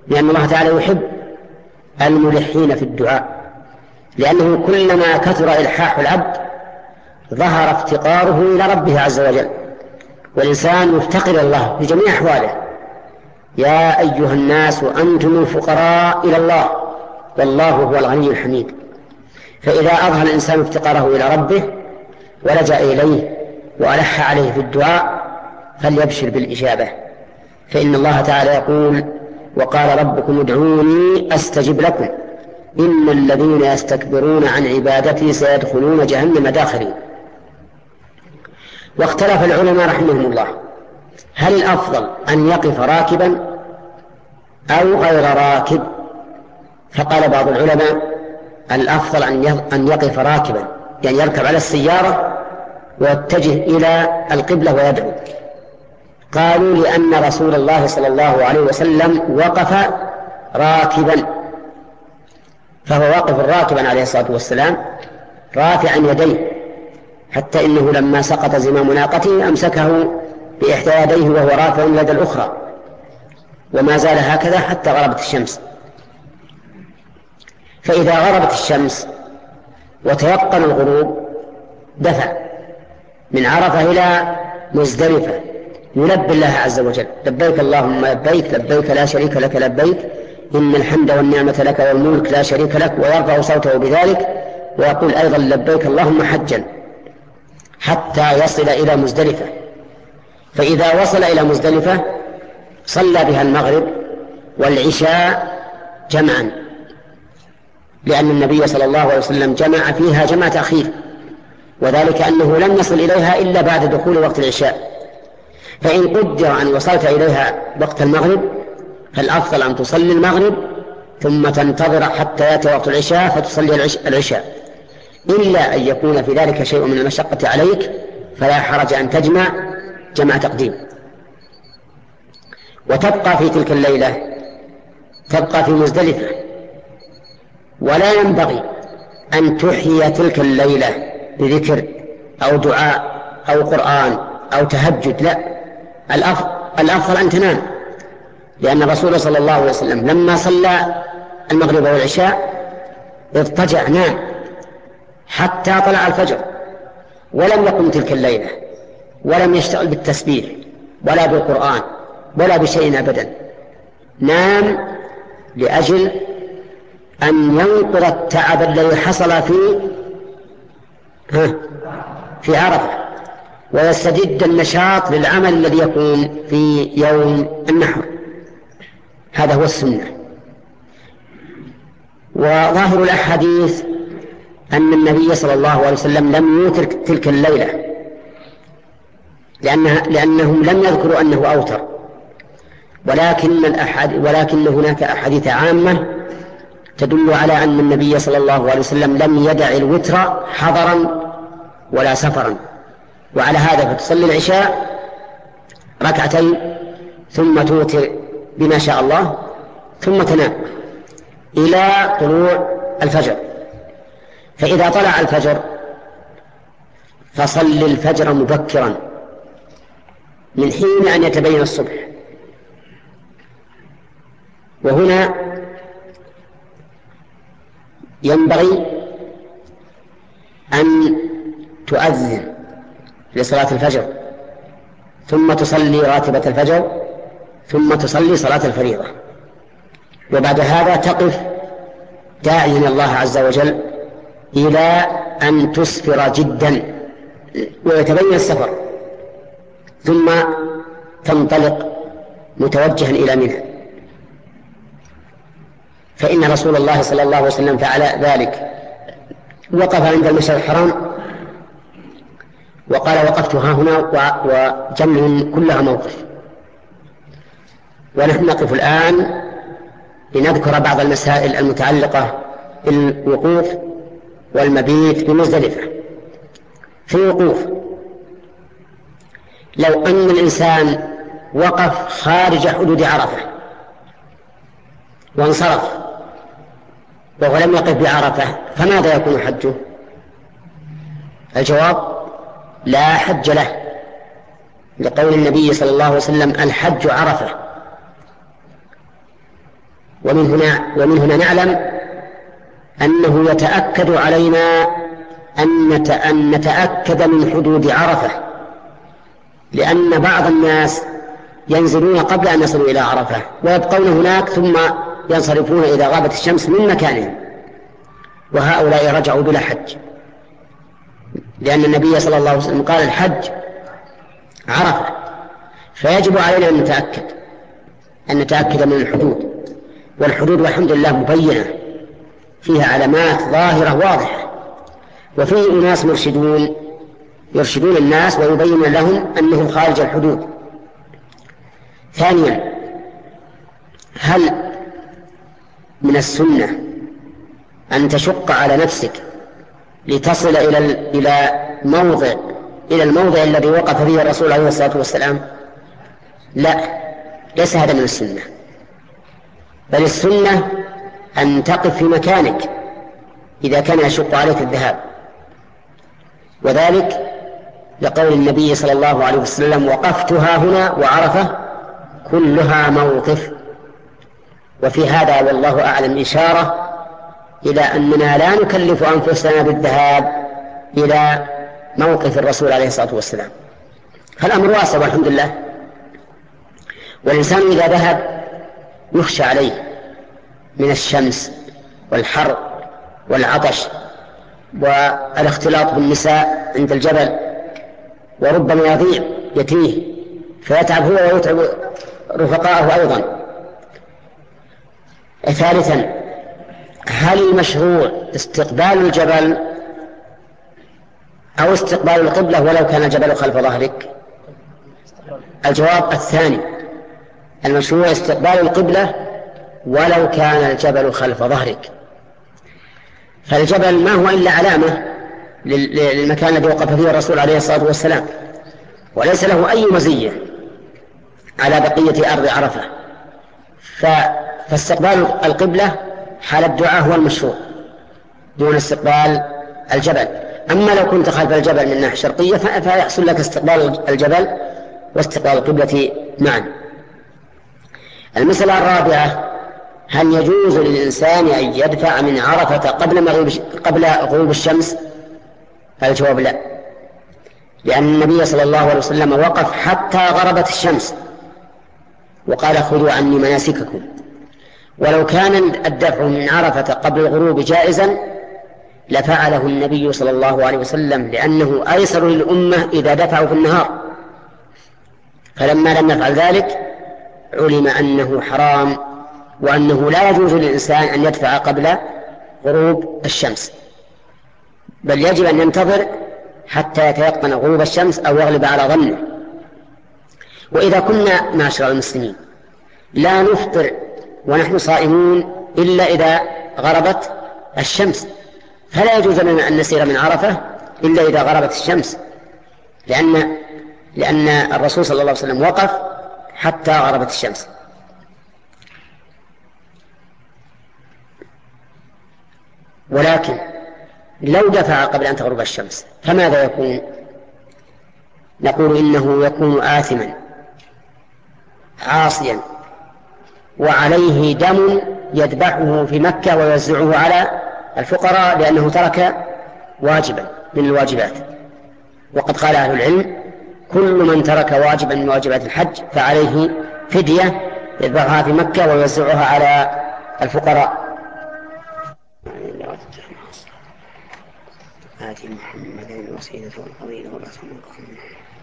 لأن الله تعالى يحب الملحين في الدعاء، لأنه كلما كثر إلحاح العبد ظهر افتقاره إلى ربه عز وجل، والإنسان مفتقر إلى الله في جميع أحواله. يا أيها الناس أنتم الفقراء إلى الله والله هو الغني الحميد. فإذا أظهر الإنسان افتقاره إلى ربه ولجأ إليه وألح عليه في الدعاء فليبشر بالإجابة، فإن الله تعالى يقول: وقال ربكم ادعوني أستجب لكم إن الذين يستكبرون عن عبادتي سيدخلون جهنم داخرين. واختلف العلماء رحمهم الله هل الأفضل أن يقف راكبا أو غير راكب؟ فقال بعض العلماء الأفضل أن يقف راكبا، يعني يركب على السيارة ويتجه إلى القبلة ويدعو. قالوا لأن رسول الله صلى الله عليه وسلم وقف راكبا، فهو واقف راكبا عليه الصلاة والسلام رافعا يديه، حتى إنه لما سقط زمام ناقته أمسكه بإحدى يديه وهو رافع اليد الأخرى، وما زال هكذا حتى غربت الشمس. فإذا غربت الشمس وتيقن الغروب دفع من عرفة إلى مزدلفة يلبي الله عز وجل: لبيك اللهم لبيك لبيك لا شريك لك لبيك إن الحمد والنعمة لك والملك لا شريك لك، ويرفع صوته بذلك ويقول أيضا: لبيك اللهم حجا، حتى يصل إلى مزدلفة. فإذا وصل إلى مزدلفة صلى بها المغرب والعشاء جمعا، لأن النبي صلى الله عليه وسلم جمع فيها جمع تأخير، وذلك أنه لم يصل إليها إلا بعد دخول وقت العشاء. فإن قدر أن وصلت إليها وقت المغرب فالأفضل أن تصلي المغرب ثم تنتظر حتى يأتي وقت العشاء فتصلي العشاء، إلا أن يكون في ذلك شيء من المشقة عليك فلا حرج أن تجمع جمع تقديم. وتبقى في تلك الليلة تبقى في مزدلفة، ولا ينبغي أن تحيي تلك الليلة بذكر أو دعاء أو قرآن أو تهجد، لا، الأفضل أن تنام، لأن الرسول صلى الله عليه وسلم لما صلى المغرب والعشاء اضطجع نام حتى طلع الفجر، ولم يقم تلك الليلة ولم يشتغل بالتسبيح ولا بالقرآن ولا بشيء أبدا، نام لأجل أن ينقض التعب الذي حصل في ها في عرفة، ويستجد النشاط للعمل الذي يكون في يوم النحر. هذا هو السنة. وظاهر الأحاديث أن النبي صلى الله عليه وسلم لم يوتر تلك الليلة، لأنها لأنهم لم يذكروا أنه أوتر، ولكن الأحد ولكن هناك أحاديث عامة تدل على أن النبي صلى الله عليه وسلم لم يدع الوتر حضرا ولا سفرا. وعلى هذا فتصلي العشاء ركعتين ثم توتر بما شاء الله ثم تنام إلى طلوع الفجر. فإذا طلع الفجر فصل الفجر مبكرا من حين أن يتبين الصبح. وهنا ينبغي أن تؤذن لصلاة الفجر ثم تصلي راتبة الفجر ثم تصلي صلاة الفريضة، وبعد هذا تقف داعيا الله عز وجل إلى أن تسفر جدا ويتبين السفر، ثم تنطلق متوجها إلى منى. فإن رسول الله صلى الله عليه وسلم فعل ذلك، وقف عند المشعر الحرام وقال: وقفت ها هنا وجمع كلها موقف. ونحن نقف الآن لنذكر بعض المسائل المتعلقة بالوقوف والمبيت بمزدلفة. في وقوف، لو أن الإنسان وقف خارج حدود عرفة وانصرف وهو لم يقف بعرفة فماذا يكون حجه؟ الجواب: لا حج له، لقول النبي صلى الله عليه وسلم: الحج عرفة. ومن هنا, ومن هنا نعلم أنه يتأكد علينا أن نتأكد من حدود عرفة، لأن بعض الناس ينزلون قبل أن يصلوا إلى عرفة ويبقون هناك ثم ينصرفون إذا غابت الشمس من مكانهم، وهؤلاء رجعوا بلا حج، لأن النبي صلى الله عليه وسلم قال الحج عرفة. فيجب علينا أن نتأكد أن نتأكد من الحدود، والحدود والحمد لله مبينة فيها علامات ظاهرة واضحة، وفيه أناس مرشدون يرشدون الناس ويبين لهم أنهم خارج الحدود. ثانيا، هل من السنة أن تشق على نفسك لتصل إلى إلى موضع إلى الموضع الذي وقف فيه الرسول عليه الصلاة والسلام؟ لا، ليس هذا من السنة، بل السنة أن تقف في مكانك إذا كان يشق عليك الذهاب، وذلك لقول النبي صلى الله عليه وسلم: وقفتها هنا وعرفة كلها موقف. وفي هذا والله أعلم إشارة إلى أننا لا نكلف أنفسنا بالذهاب إلى موقف الرسول عليه الصلاة والسلام، فالأمر واسع والحمد لله. والإنسان إذا ذهب يخشى عليه من الشمس والحر والعطش والاختلاط بالنساء عند الجبل، وربما يضيع يتيه فيتعب هو ويتعب رفقاءه أيضا. ثالثا، هل المشروع استقبال الجبل أو استقبال القبلة ولو كان الجبل خلف ظهرك؟ الجواب الثاني، المشروع استقبال القبلة ولو كان الجبل خلف ظهرك، فالجبل ما هو إلا علامة للمكان الذي وقف فيه الرسول عليه الصلاة والسلام، وليس له أي مزية على بقية أرض عرفة. فاستقبال القبلة حال الدعاء هو المشروع دون استقبال الجبل. أما لو كنت خلف الجبل من الناحية الشرقية فيحصل لك استقبال الجبل واستقبال القبلة معا. المسألة الرابعة، هل يجوز للإنسان أن يدفع من عرفة قبل مغيب قبل غروب الشمس؟ الجواب لا، لأن النبي صلى الله عليه وسلم وقف حتى غربت الشمس وقال: خذوا عني مناسككم. ولو كان الدفع من عرفة قبل الغروب جائزا لفعله النبي صلى الله عليه وسلم، لأنه أيسر للأمة إذا دفعوا في النهار، فلما لم يفعل ذلك علم أنه حرام، وأنه لا يجوز للإنسان أن يدفع قبل غروب الشمس، بل يجب أن ينتظر حتى يتيقن غروب الشمس أو يغلب على ظنه. وإذا كنا معشر المسلمين لا نفطر ونحن صائمون إلا إذا غربت الشمس، فلا يجوز لنا أن نسير من عرفة إلا إذا غربت الشمس، لأن لأن الرسول صلى الله عليه وسلم وقف حتى غربت الشمس. ولكن لو دفع قبل أن تغرب الشمس فماذا يكون؟ نقول إنه يكون آثما عاصيا، وعليه دم يذبحه في مكة ويوزعه على الفقراء، لأنه ترك واجبا من الواجبات. وقد قال أهل العلم: كل من ترك واجبا من واجبات الحج فعليه فدية يذبحها في مكة ويوزعها على الفقراء. آتي محمدا الوسيلة والفضيلة والرسول المقام.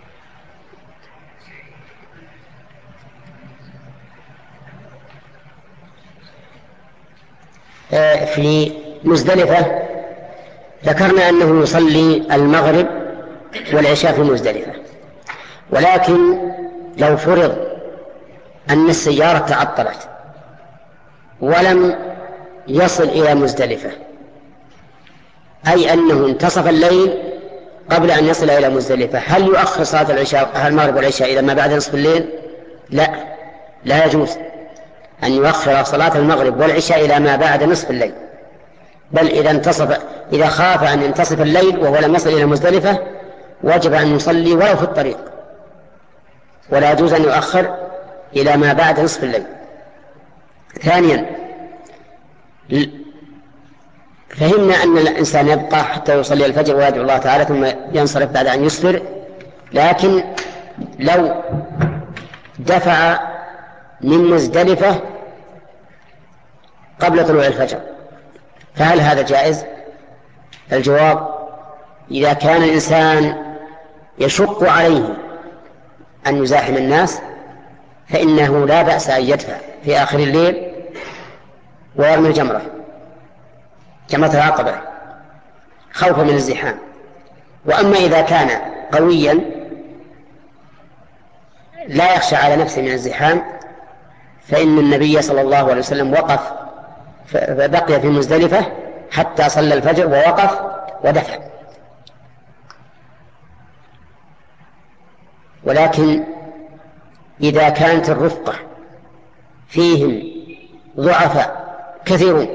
في مزدلفة ذكرنا أنه يصلي المغرب والعشاء في مزدلفة، ولكن لو فرض أن السيارة تعطلت ولم يصل إلى مزدلفة، أي أنه انتصف الليل قبل أن يصل إلى مزدلفة، هل يؤخر صلاة العشاء المغرب والعشاء إلى ما بعد نصف الليل؟ لا، لا يجوز أن يؤخر صلاة المغرب والعشاء إلى ما بعد نصف الليل، بل إذا انتصف إذا خاف أن ينتصف الليل وهو لم يصل إلى مزدلفة وجب أن يصلي ولو في الطريق، ولا يجوز أن يؤخر إلى ما بعد نصف الليل. ثانيا، فهمنا أن الإنسان يبقى حتى يصلي الفجر ويدعو الله تعالى ثم ينصرف بعد أن يسفر، لكن لو دفع من مزدلفة قبل طلوع الفجر فهل هذا جائز؟ الجواب: إذا كان الإنسان يشق عليه أن يزاحم الناس فإنه لا بأس أن يدفع في آخر الليل ويرمي الجمرة جمرة العقبة خوفا من الزحام. وأما إذا كان قويا لا يخشى على نفسه من الزحام فإن النبي صلى الله عليه وسلم وقف فبقي في مزدلفة حتى صلى الفجر ووقف ودفع. ولكن إذا كانت الرفقة فيهم ضعفاء كثيرون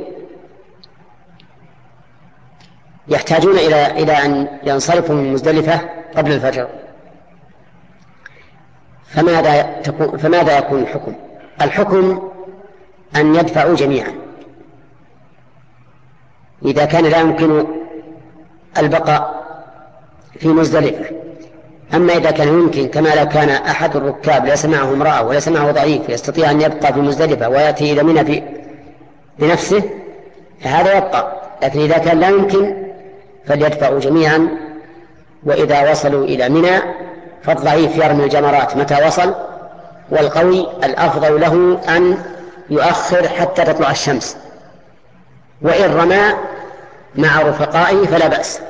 يحتاجون إلى إلى أن ينصرفوا من مزدلفة قبل الفجر، فماذا تكون فماذا يكون الحكم؟ الحكم أن يدفعوا جميعا إذا كان لا يمكن البقاء في مزدلفة. أما إذا كان يمكن، كما لو كان أحد الركاب ليس معه امرأة وليس معه ضعيف يستطيع أن يبقى في مزدلفة ويأتي إلى منى بنفسه فهذا يبقى. لكن إذا كان لا يمكن فليدفعوا جميعا، وإذا وصلوا إلى منى فالضعيف يرمي الجمرات متى وصل، والقوي الأفضل له أن يؤخر حتى تطلع الشمس، وإن رمى مع رفقائه فلا بأس.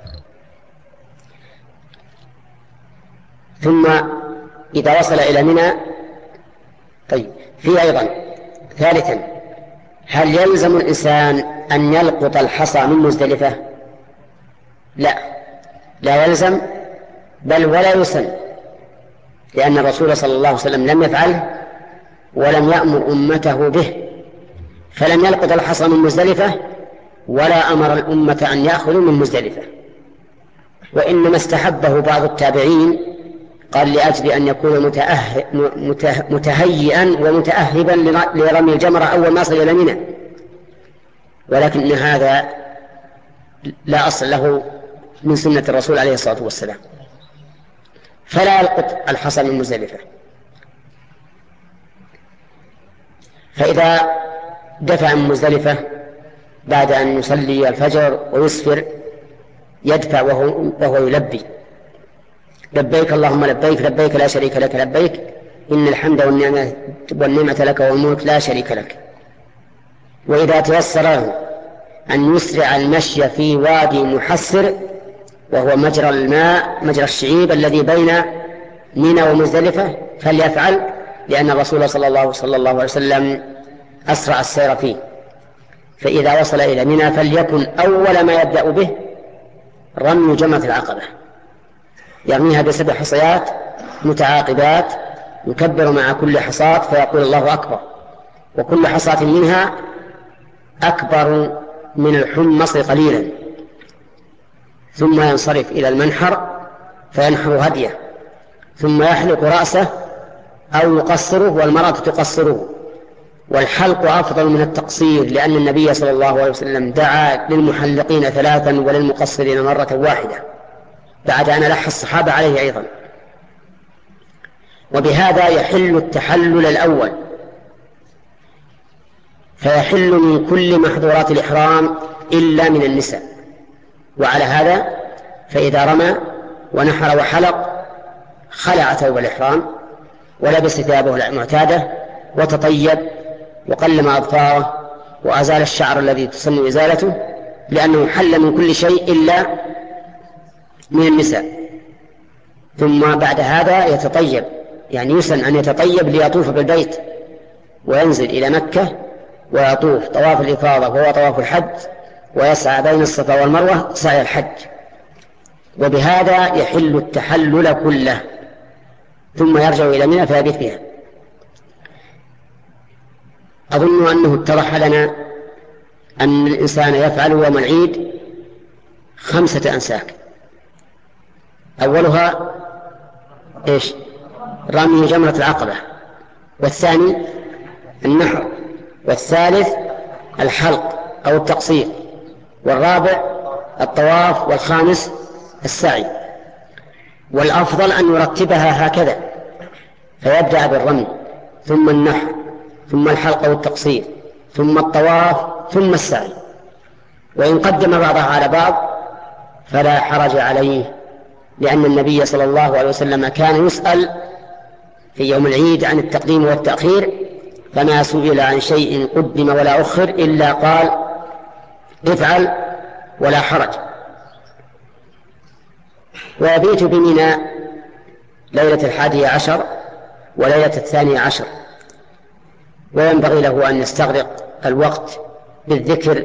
ثم إذا وصل إلى منى، طيب في أيضا ثالثا: هل يلزم الإنسان أن يلقط الحصى من مزدلفة؟ لا، لا يلزم، بل ولا يسن، لأن الرسول صلى الله عليه وسلم لم يفعله ولم يأمر أمته به، فلم يلقط الحصى من مزدلفة ولا أمر الأمة أن يأخذوا من مزدلفة، وإنما استحبه بعض التابعين، قال لأجل أن يكون متأه... مته... متهيئا ومتأهبا لرمي الجمرة أول ما صل إلى منى، ولكن هذا لا أصل له من سنة الرسول عليه الصلاة والسلام، فلا يلقط الحصى من مزدلفة. فإذا دفع من مزدلفة بعد أن يصلي الفجر ويسفر يدفع وهو, وهو يلبي: لبيك اللهم لبيك، لبيك لا شريك لك لبيك، إن الحمد والنعمة, والنعمة لك والملك لا شريك لك. وإذا تيسر له أن يسرع المشي في وادي محسر وهو مجرى الماء مجرى الشعيب الذي بين منى ومزدلفة فليفعل، لأن الرسول صلى الله, صلى الله عليه وسلم أسرع السير فيه. فإذا وصل إلى منى فليكن أول ما يبدأ به رمي جمرة العقبة، يرميها بسبع حصيات متعاقبات، يكبر مع كل حصاة فيقول الله أكبر، وكل حصاة منها أكبر من الحمص قليلا، ثم ينصرف إلى المنحر فينحر هديه، ثم يحلق رأسه أو يقصره، والمرأة تقصره، والحلق أفضل من التقصير، لأن النبي صلى الله عليه وسلم دعا للمحلقين ثلاثا وللمقصرين مرة واحدة، بعد أن لح الصحابة عليه أيضا. وبهذا يحل التحلل الأول، فيحل من كل محظورات الإحرام إلا من النساء. وعلى هذا فإذا رمى ونحر وحلق خلع ثوب الإحرام ولبس ثيابه المعتادة وتطيب وقلم أظفاره وأزال الشعر الذي تسن إزالته، لأنه حل من كل شيء إلا من النساء. ثم بعد هذا يتطيب، يعني يسن أن يتطيب ليطوف بالبيت وينزل إلى مكة ويطوف طواف الإفاضة وهو طواف الحج، ويسعى بين الصفا والمروة سعي الحج. وبهذا يحل التحلل كله، ثم يرجع إلى منى فيبيت فيها. أظن أنه اتضح لنا أن الإنسان يفعل يوم العيد خمسة أنساك: أولها إيش؟ رمي جمرة العقبة، والثاني النحر، والثالث الحلق أو التقصير، والرابع الطواف، والخامس السعي. والأفضل أن يرتبها هكذا، فيبدأ بالرمي ثم النحر ثم الحلق أو التقصير ثم الطواف ثم السعي. وإن قدم بعضها على بعض فلا حرج عليه، لأن النبي صلى الله عليه وسلم كان يسأل في يوم العيد عن التقديم والتأخير، فما سئل عن شيء قدم ولا أخر إلا قال افعل ولا حرج. ويبيت بمنى ليلة الحادية عشر وليلة الثانية عشر، وينبغي له أن يستغرق الوقت بالذكر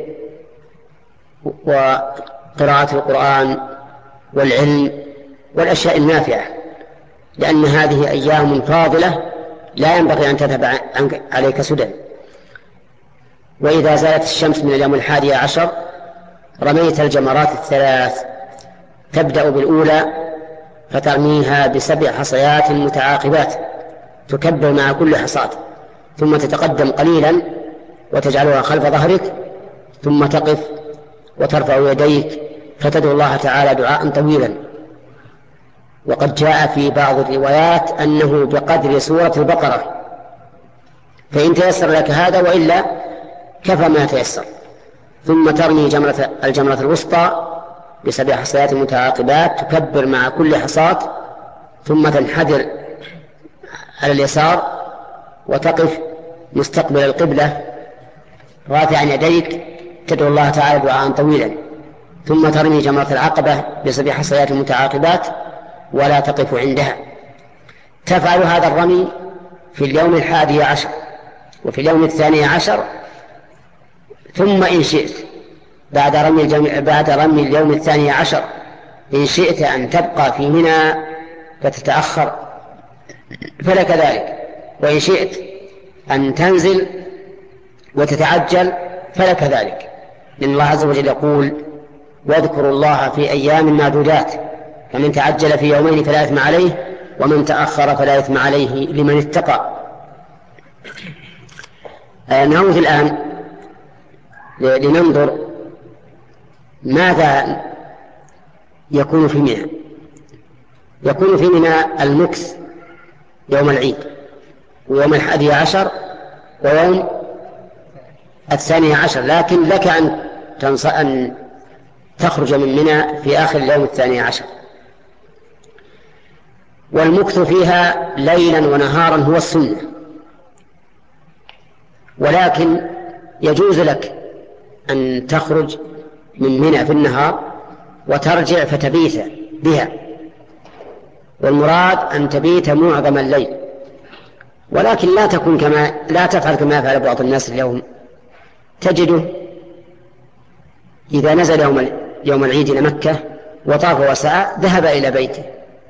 وقراءة القرآن والعلم والأشياء النافعة، لأن هذه أيام فاضلة لا ينبغي أن تذهب عليك سدى. وإذا زالت الشمس من اليوم الحادي عشر رميت الجمرات الثلاث، تبدأ بالأولى فترميها بسبع حصيات متعاقبات تكبر مع كل حصاة، ثم تتقدم قليلا وتجعلها خلف ظهرك، ثم تقف وترفع يديك فتدعو الله تعالى دعاء طويلا. وقد جاء في بعض الروايات أنه بقدر سورة البقرة، فإن تيسر لك هذا وإلا كفى ما تيسر. ثم ترمي جمرة الجمرة الوسطى بسبع حصيات متعاقبات تكبر مع كل حصاة، ثم تنحدر على اليسار وتقف مستقبل القبلة رافعا يديك تدعو الله تعالى دعاء طويلا، ثم ترمي جمرة العقبة بسبع حصيات متعاقبات ولا تقف عندها. تفعل هذا الرمي في اليوم الحادي عشر وفي اليوم الثاني عشر، ثم إن شئت بعد رمي, الجم... بعد رمي اليوم الثاني عشر إن شئت أن تبقى في منى فتتأخر فلك ذلك، وإن شئت أن تنزل وتتعجل فلك ذلك، لأن الله عز وجل يقول واذكروا الله في أيام معدودات، فمن تعجل في يومين فلا إثم عليه ومن تأخر فلا إثم عليه لمن اتقى. آه نعود الآن لننظر ماذا يكون في منى. يكون في منى المكث يوم العيد ويوم الحادي عشر ويوم الثاني عشر، لكن لك أن, تنص... أن تخرج من منى في آخر اليوم الثاني عشر. والمكث فيها ليلا ونهارا هو السنة، ولكن يجوز لك أن تخرج من منى في النهار وترجع فتبيت بها، والمراد أن تبيت معظم الليل، ولكن لا تكون كما لا تفعل كما يفعل بعض الناس اليوم. تجده إذا نزل يوم يوم العيد إلى مكة وطاف وسعى ذهب إلى بيته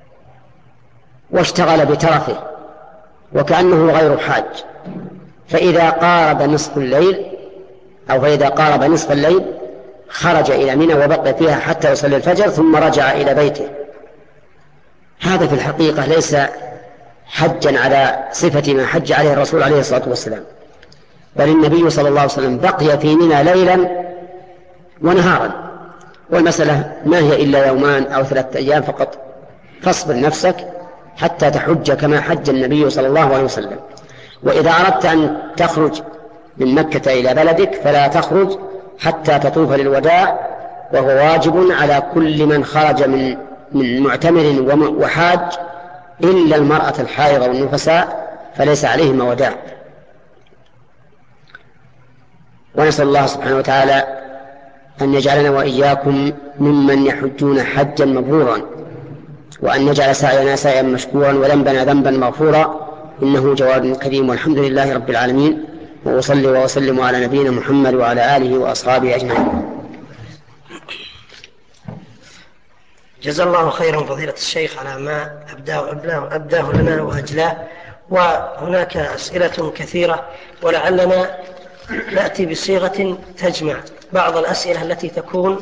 واشتغل بترفه وكأنه غير حاج، فإذا قارب نصف الليل أو فإذا قارب نصف الليل خرج إلى منى وبقي فيها حتى يصلي الفجر ثم رجع إلى بيته. هذا في الحقيقة ليس حجا على صفة ما حج عليه الرسول عليه الصلاة والسلام، بل النبي صلى الله عليه وسلم بقي في منى ليلا ونهارا، والمسألة ما هي إلا يومان أو ثلاثة أيام فقط، فاصبر نفسك حتى تحج كما حج النبي صلى الله عليه وسلم. وإذا أردت أن تخرج من مكة إلى بلدك فلا تخرج حتى تطوف للوداع، وهو واجب على كل من خرج من من معتمر وحاج إلا المرأة الحائضة والنفساء فليس عليهم وداع. ونسأل الله سبحانه وتعالى أن يجعلنا وإياكم ممن يحجون حجا مبرورا، وأن يجعل سعينا سعيا مشكورا وذنبنا ذنبا مغفورا، إنه جواد كريم، والحمد لله رب العالمين، وأصلي وأسلم على نبينا محمد وعلى آله وأصحابه أجمعين. جزا الله خيرا فضيلة الشيخ على ما أبداه, أبداه, أبداه لنا وأجلاه. وهناك أسئلة كثيرة ولعلنا نأتي بصيغة تجمع بعض الأسئلة التي تكون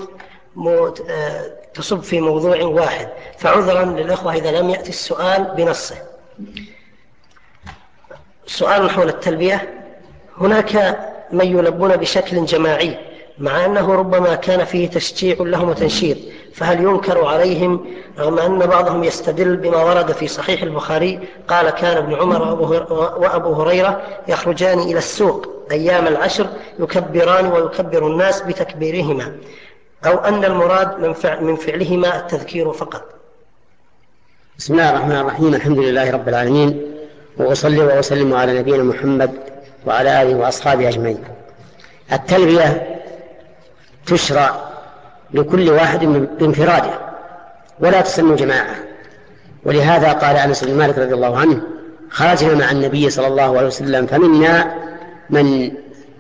تصب في موضوع واحد، فعذرا للأخوة إذا لم يأتي السؤال بنصه. سؤال حول التلبية. هناك من يلبون بشكل جماعي مع أنه ربما كان فيه تشجيع لهم وتنشيط، فهل ينكر عليهم رغم أن بعضهم يستدل بما ورد في صحيح البخاري قال كان ابن عمر وأبو هريرة يخرجان إلى السوق أيام العشر يكبران ويكبر الناس بتكبيرهما، أو أن المراد من, فعل من فعلهما التذكير فقط؟ بسم الله الرحمن الرحيم. الحمد لله رب العالمين، وأصلي وأسلم على نبينا محمد وعلى آله وأصحابه أجمعين. التلبية تشرع لكل واحد بانفراده ولا تسن جماعة، ولهذا قال أنس بن مالك رضي الله عنه: خرجنا مع النبي صلى الله عليه وسلم فمنا من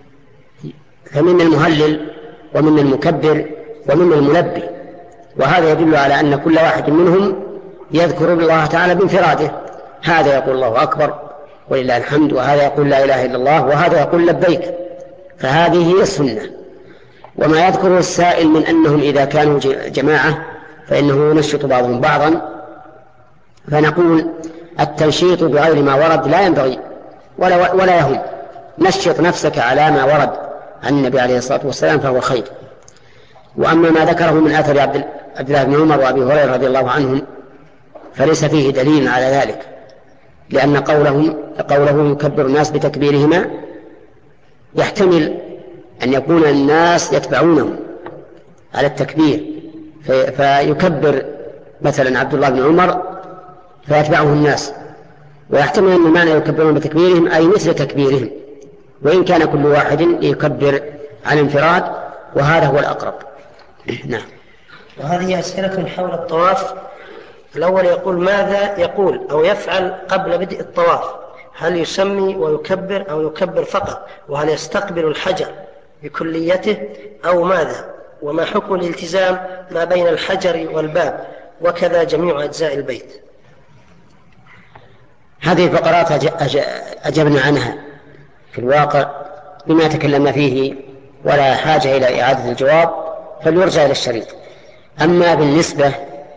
فمنا المهلل ومنا المكبر ومنا الملبي، وهذا يدل على أن كل واحد منهم يذكر الله تعالى بانفراده، هذا يقول الله أكبر ولله الحمد، وهذا يقول لا إله إلا الله، وهذا يقول لبيك، فهذه هي السنة. وما يذكره السائل من أنهم إذا كانوا جماعة فإنه ينشط بعضهم بعضا، فنقول التنشيط بغير ما ورد لا ينبغي ولا, ولا يهم. نشط نفسك على ما ورد عن النبي عليه الصلاة والسلام فهو خير. وأما ما ذكره من آثار عبد الله بن عمر وأبي هريرة رضي الله عنهم فليس فيه دليل على ذلك، لأن قوله, قوله يكبر الناس بتكبيرهما يحتمل أن يكون الناس يتبعونه على التكبير، في فيكبر مثلا عبد الله بن عمر فيتبعه الناس، ويحتمل أن المعنى يكبرون بتكبيرهم أي مثل تكبيرهم، وإن كان كل واحد يكبر عن انفراد، وهذا هو الأقرب. نعم. وهذه أسئلة حول الطواف. الأول يقول: ماذا يقول أو يفعل قبل بدء الطواف؟ هل يسمي ويكبر أو يكبر فقط؟ وهل يستقبل الحجر بكليته أو ماذا؟ وما حكم الالتزام ما بين الحجر والباب، وكذا جميع أجزاء البيت؟ هذه الفقرات أجبنا عنها في الواقع بما تكلمنا فيه، ولا حاجة إلى إعادة الجواب، فليرجع إلى الشريط. أما بالنسبة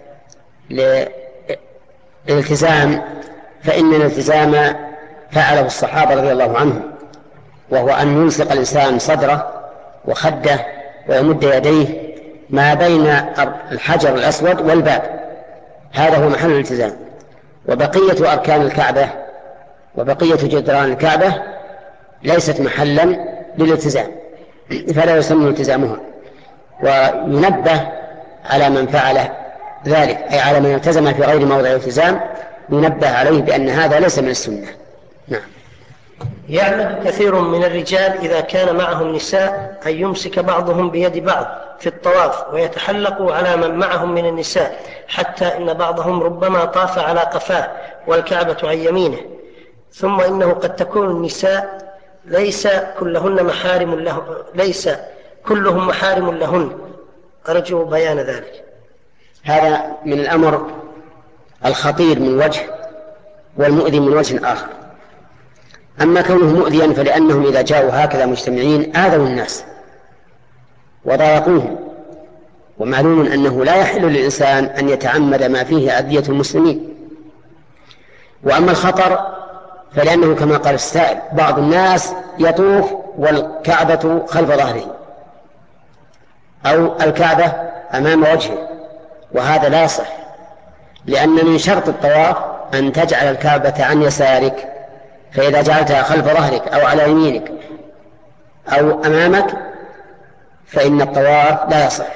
للالتزام فإن الالتزام فعله الصحابة رضي الله عنهم، وهو أن يلصق الإنسان صدره وخده ويمد يديه ما بين الحجر الأسود والباب، هذا هو محل الالتزام. وبقية أركان الكعبة وبقية جدران الكعبة ليست محلا للالتزام، فلا يسمى التزامها. وينبه على من فعل ذلك، أي على من التزم في غير موضع الالتزام، ينبه عليه بأن هذا ليس من السنة. نعم. يعمد كثير من الرجال إذا كان معهم نساء أن يمسك بعضهم بيد بعض في الطواف ويتحلقوا على من معهم من النساء، حتى إن بعضهم ربما طاف على قفاه والكعبة عن يمينه. ثم إنه قد تكون النساء ليس كلهن محارم له ليس كلهم محارم لهن، أرجو بيان ذلك. هذا من الأمر الخطير من وجه والمؤذي من وجه آخر. أما كونه مؤذيا فلأنهم إذا جاءوا هكذا مجتمعين آذوا الناس وضايقوهم، ومعلوم أنه لا يحل للإنسان أن يتعمد ما فيه أذية المسلمين. وأما الخطر فلأنه كما قال السائل بعض الناس يطوف والكعبة خلف ظهره أو الكعبة أمام وجهه، وهذا لا يصح، لأن من شرط الطواف أن تجعل الكعبة عن يسارك، فإذا جعلتها خلف ظهرك أو على يمينك أو أمامك فإن الطواف لا يصح.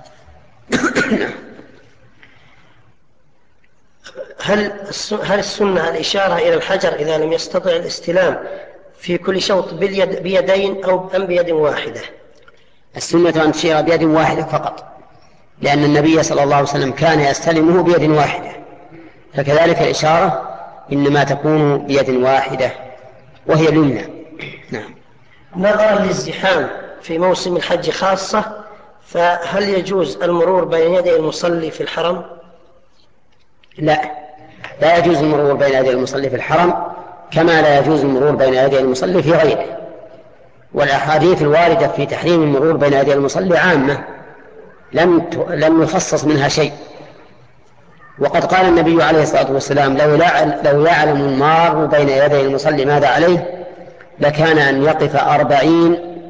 هل هل السنة الإشارة إلى الحجر إذا لم يستطع الاستلام في كل شوط باليد بيدين أو أم بيد واحدة؟ السنة أن تشير بيد واحدة فقط، لأن النبي صلى الله عليه وسلم كان يستلمه بيد واحدة، فكذلك الإشارة إنما تكون بيد واحدة وهي اليمنى. نعم. نظرا للازدحام في موسم الحج خاصة، فهل يجوز المرور بين يدي المصلي في الحرم؟ لا، لا يجوز المرور بين يدي المصلي في الحرم، كما لا يجوز المرور بين يدي المصلي في غيره. والأحاديث الواردة في تحريم المرور بين يدي المصلي عامة، لم لم يخصص منها شيء. وقد قال النبي عليه الصلاة والسلام لو يعلم المار بين يدي المصلي ماذا عليه لكان أن يقف أربعين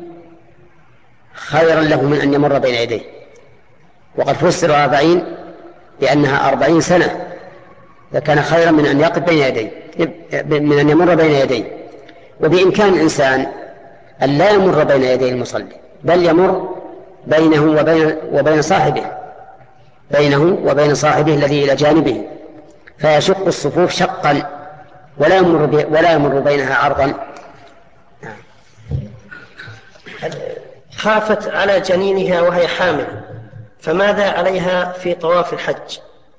خيرا له من أن يمر بين يديه. وقد فسر أربعين بأنها أربعين سنة، فكان خيرا من أن يقف بين يديه، من أن يمر بين يديه. وبإمكان الإنسان أن لا يمر بين يدي المصلي، بل يمر بينه وبين, وبين صاحبه بينه وبين صاحبه الذي إلى جانبه، فيشق الصفوف شقا ولا يمر, ولا يمر بينها عرضا. خافت على جنينها وهي حامل، فماذا عليها في طواف الحج؟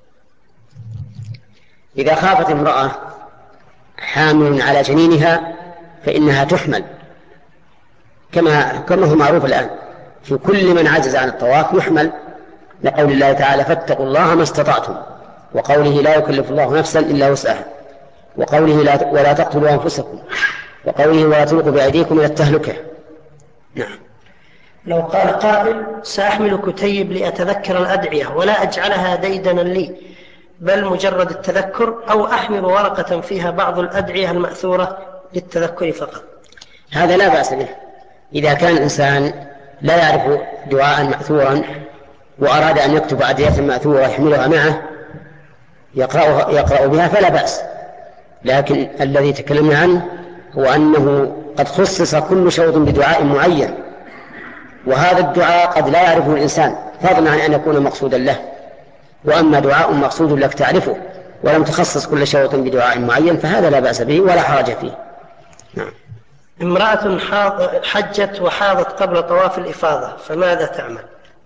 إذا خافت امرأة حامل على جنينها فإنها تحمل، كما كما هو معروف الآن في كل من عجز عن الطواف يحمل، لقول الله تعالى فاتقوا الله ما استطعتم، وقوله لا يكلف الله نفسا إلا وسعها، وقوله لا ولا تقتلوا أنفسكم، وقوله ولا تلقوا بأيديكم إلى التهلكة. نعم. لو قال قائل سأحمل كتيب لأتذكر الأدعية ولا أجعلها ديدنا لي، بل مجرد التذكر، أو أحمل ورقة فيها بعض الأدعية المأثورة للتذكر فقط، هذا لا بأس به. إذا كان الإنسان لا يعرف دعاء مأثورا وأراد أن يكتب أدعية مأثورة يحملها معه يقرأ, يقرأ بها فلا بأس، لكن الذي تكلمنا عنه هو أنه قد خصص كل شوط بدعاء معين، وهذا الدعاء قد لا يعرفه الإنسان فضلا عن أن يكون مقصودا له. وأما دعاء مقصود لك تعرفه ولم تخصص كل شوط بدعاء معين فهذا لا بأس به ولا حرج فيه. نعم. امرأة حجت وحاضت قبل طواف الإفاضة فماذا تعمل؟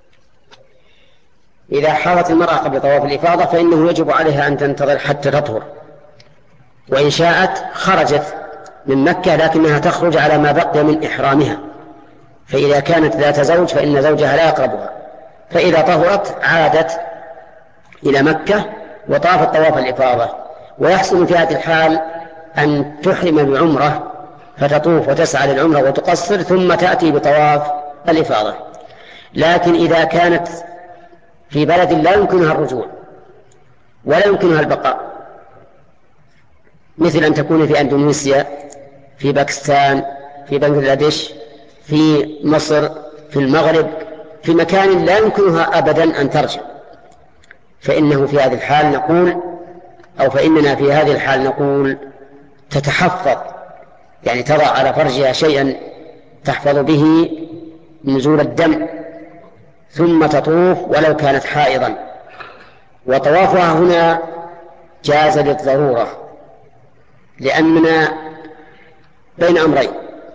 إذا حاضت المرأة قبل طواف الإفاضة فإنه يجب عليها أن تنتظر حتى تطهر، وإن شاءت خرجت من مكة لكنها تخرج على ما بقي من إحرامها، فإذا كانت ذات زوج فإن زوجها لا يقربها، فإذا طهرت عادت إلى مكة وطافت طواف الإفاضة. ويحسن في هذه الحال أن تحرم بعمرة فتطوف وتسعى للعمرة وتقصر ثم تأتي بطواف الإفاضة. لكن إذا كانت في بلد لا يمكنها الرجوع ولا يمكنها البقاء، مثل أن تكون في أندونيسيا، في باكستان، في بنغلاديش، في مصر، في المغرب، في مكان لا يمكنها أبدا أن ترجع، فإنه في هذه الحال نقول أو فإننا في هذه الحال نقول تتحفظ، يعني تضع على فرجها شيئا تحفظ به نزول الدم ثم تطوف ولو كانت حائضا. وطوافها هنا جاز للضرورة، لأننا بين أمرين،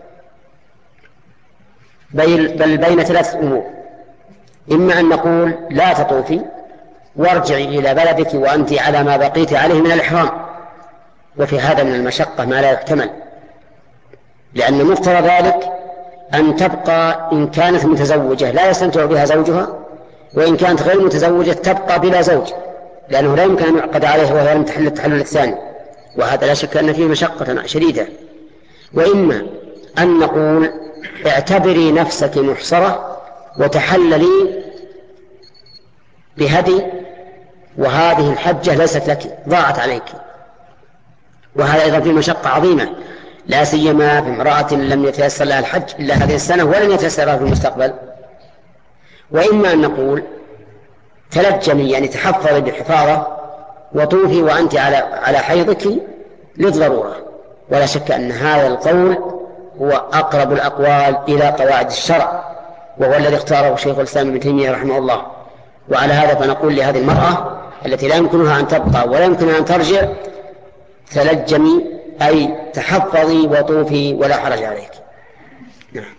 بل بين ثلاث أمور: إما أن نقول لا تطوفي وارجعي إلى بلدك وأنت على ما بقيت عليه من الإحرام، وفي هذا من المشقة ما لا يحتمل، لأن مقتضى ذلك أن تبقى إن كانت متزوجة لا يستمتع بها زوجها، وإن كانت غير متزوجة تبقى بلا زوج، لأنه لا يمكن أن يعقد عليه وهي لم تحل التحلل الثاني، وهذا لا شك أن فيه مشقة شديدة. وإما أن نقول اعتبري نفسك محصرة وتحللي بهدي، وهذه الحجة ليست لك، ضاعت عليك، وهذا أيضا فيه مشقة عظيمة، لا سيما في امرأة لم يتيسر لها الحج إلا هذه السنة ولن يتيسر لها في المستقبل. وإما أن نقول تلجمي، يعني تحفظي بالحفاظة وطوفي وأنت على على حيضك للضرورة، ولا شك أن هذا القول هو أقرب الأقوال إلى قواعد الشرع، وهو الذي اختاره شيخ الإسلام ابن تيمية رحمه الله. وعلى هذا فنقول لهذه المرأة التي لا يمكنها أن تبقى ولا يمكنها أن ترجع تلجمي، أي تحفظي وطوفي ولا حرج عليك. نعم.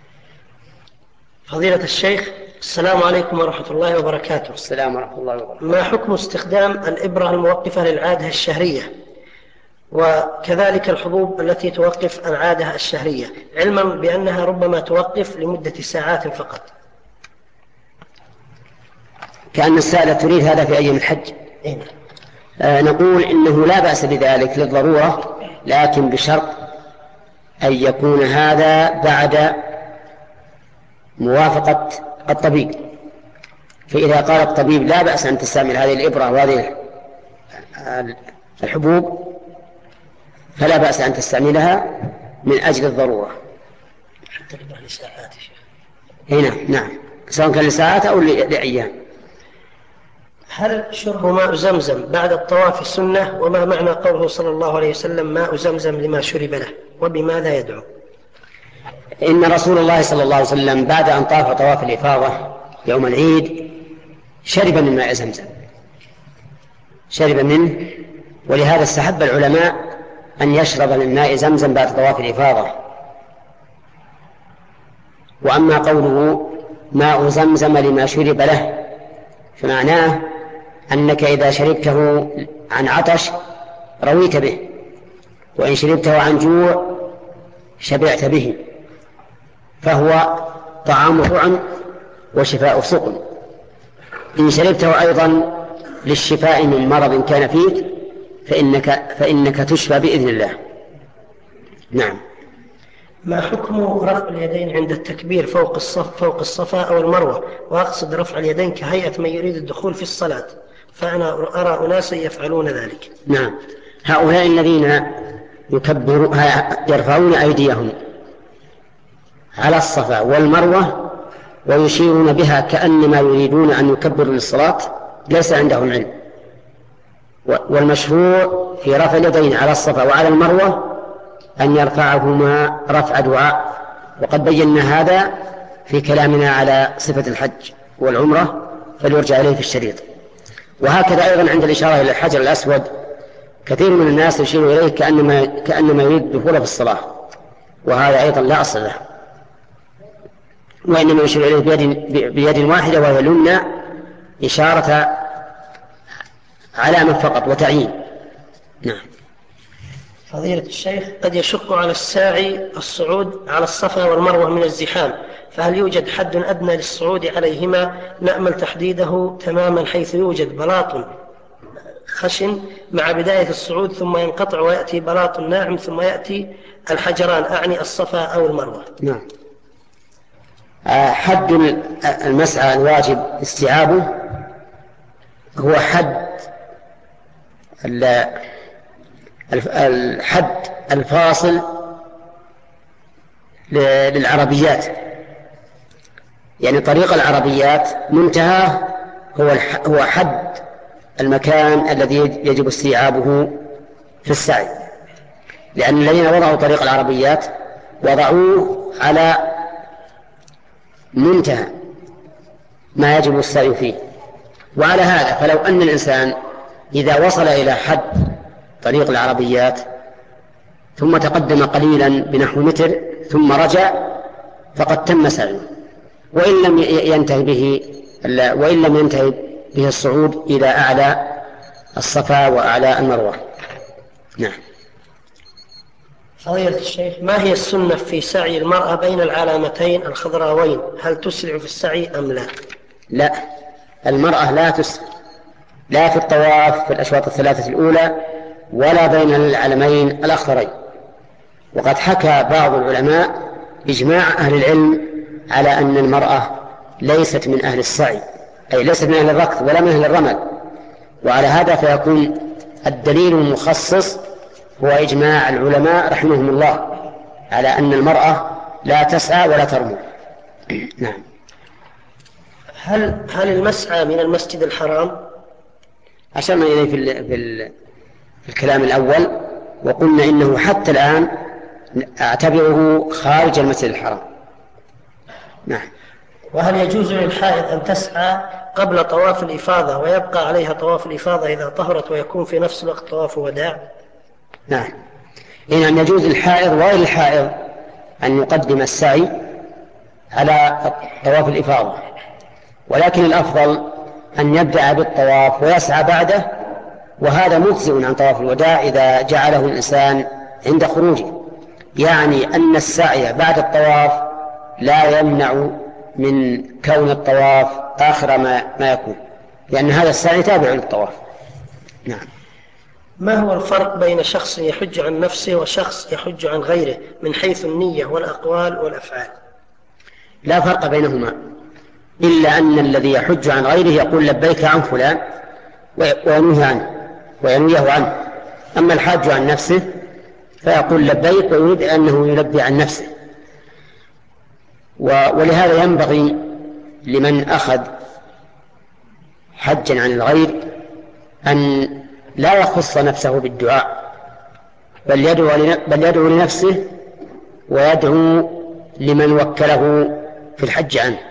فضيلة الشيخ، السلام عليكم ورحمة الله وبركاته. السلام ورحمة الله وبركاته. ما حكم استخدام الإبرة الموقفة للعادة الشهرية وكذلك الحبوب التي توقف العادة الشهرية، علما بأنها ربما توقف لمدة ساعات فقط؟ كأن السائلة تريد هذا في أيام الحج. آه نقول إنه لا بأس بذلك للضرورة، لكن بشرط أن يكون هذا بعد موافقة الطبيب. فإذا قال الطبيب لا بأس أن تستعمل هذه الإبرة وهذه الحبوب فلا بأس أن تستعملها من أجل الضرورة. حتى الإبرة لساعات يا شيخ. هنا نعم، سواء كان لساعات أو لأيام. هل شرب ماء زمزم بعد الطواف سنة؟ وما معنى قوله صلى الله عليه وسلم ماء زمزم لما شرب له؟ وبماذا يدعو؟ إن رسول الله صلى الله عليه وسلم بعد أن طاف طواف الإفاضة يوم العيد شرب من ماء زمزم، شرب منه، ولهذا استحب العلماء أن يشرب من ماء زمزم بعد طواف الإفاضة. وأما قوله ماء زمزم لما شرب له فمعناه أنك إذا شربته عن عطش رويت به، وإن شربته عن جوع شبعت به، فهو طعام طعم وشفاء سقم. إن شربته أيضا للشفاء من مرض كان فيك فإنك, فإنك تشفى بإذن الله. نعم. ما حكم رفع اليدين عند التكبير فوق الصف فوق الصفا أو المروة؟ وأقصد رفع اليدين كهيئة من يريد الدخول في الصلاة، فأنا أرى أناسا يفعلون ذلك. نعم، هؤلاء الذين يكبرون يرفعون أيديهم على الصفا والمروة ويشيرون بها كأنما يريدون أن يكبروا للصلاة ليس عندهم علم. والمشروع في رفع اليدين على الصفا وعلى المروة أن يرفعهما رفع دعاء، وقد بينا هذا في كلامنا على صفة الحج والعمرة فليرجع إليه في الشريط. وهكذا أيضا عند الإشارة إلى الحجر الأسود كثير من الناس يشير إليه كأنما, كأنما يريد الدخول في الصلاة، وهذا أيضا لا أصل له، وإنما يشير إليه بيد, بيد واحدة وهي اليمنى إشارة علامة فقط وتعيين. نعم. فضيلة الشيخ، قد يشق على الساعي الصعود على الصفا والمروة من الزحام، فهل يوجد حد أدنى للصعود عليهما نأمل تحديده تماما، حيث يوجد بلاط خشن مع بداية الصعود ثم ينقطع ويأتي بلاط ناعم ثم يأتي الحجران، أعني الصفا أو المروة؟ نعم. حد المسعى الواجب استيعابه هو حد الحد الفاصل للعربيات، يعني طريق العربيات منتهى هو هو حد المكان الذي يجب استيعابه في السعي، لأن الذين وضعوا طريق العربيات وضعوه على منتهى ما يجب السعي فيه. وعلى هذا فلو أن الإنسان إذا وصل إلى حد طريق العربيات ثم تقدم قليلا بنحو متر ثم رجع فقد تم سعيه، وإن لم ينتهي به وإن لم ينتهي به الصعود إلى أعلى الصفا وأعلى المروة. نعم. فضيلة الشيخ، ما هي السنة في سعي المرأة بين العلامتين الخضراوين؟ هل تسرع في السعي أم لا؟ لا، المرأة لا تسرع، لا في الطواف في الأشواط الثلاثة الأولى ولا بين العلمين الأخضرين. وقد حكى بعض العلماء إجماع أهل العلم على أن المرأة ليست من أهل السعي، أي ليست من أهل الركض ولا من أهل الرمل. وعلى هذا فيكون الدليل المخصص هو إجماع العلماء رحمهم الله على أن المرأة لا تسعى ولا ترمي. نعم. هل هل المسعى من المسجد الحرام؟ أشرنا إليه في, ال في, ال في الكلام الأول وقلنا إنه حتى الآن أعتبره خارج المسجد الحرام. نعم. وهل يجوز للحائض أن تسعى قبل طواف الإفاضة ويبقى عليها طواف الإفاضة إذا طهرت ويكون في نفس الوقت طواف وداع؟ نعم. إن أن يجوز للحائض وغير الحائض أن يقدم السعي على طواف الإفاضة، ولكن الأفضل أن يبدأ بالطواف ويسعى بعده، وهذا مجزئ عن طواف الوداع إذا جعله الإنسان عند خروجه، يعني أن السعي بعد الطواف لا يمنع من كون الطواف آخر ما, ما يكون، لأن هذا السعي تابع للطواف. نعم. ما هو الفرق بين شخص يحج عن نفسه وشخص يحج عن غيره من حيث النية والأقوال والأفعال؟ لا فرق بينهما، إلا أن الذي يحج عن غيره يقول لبيك عن فلان وينويه عنه وينويه عنه، أما الحاج عن نفسه فيقول لبيك ويريد أنه يلبي عن نفسه. ولهذا ينبغي لمن أخذ حجا عن الغير أن لا يخص نفسه بالدعاء، بل يدعو, بل يدعو لنفسه ويدعو لمن وكله في الحج عنه.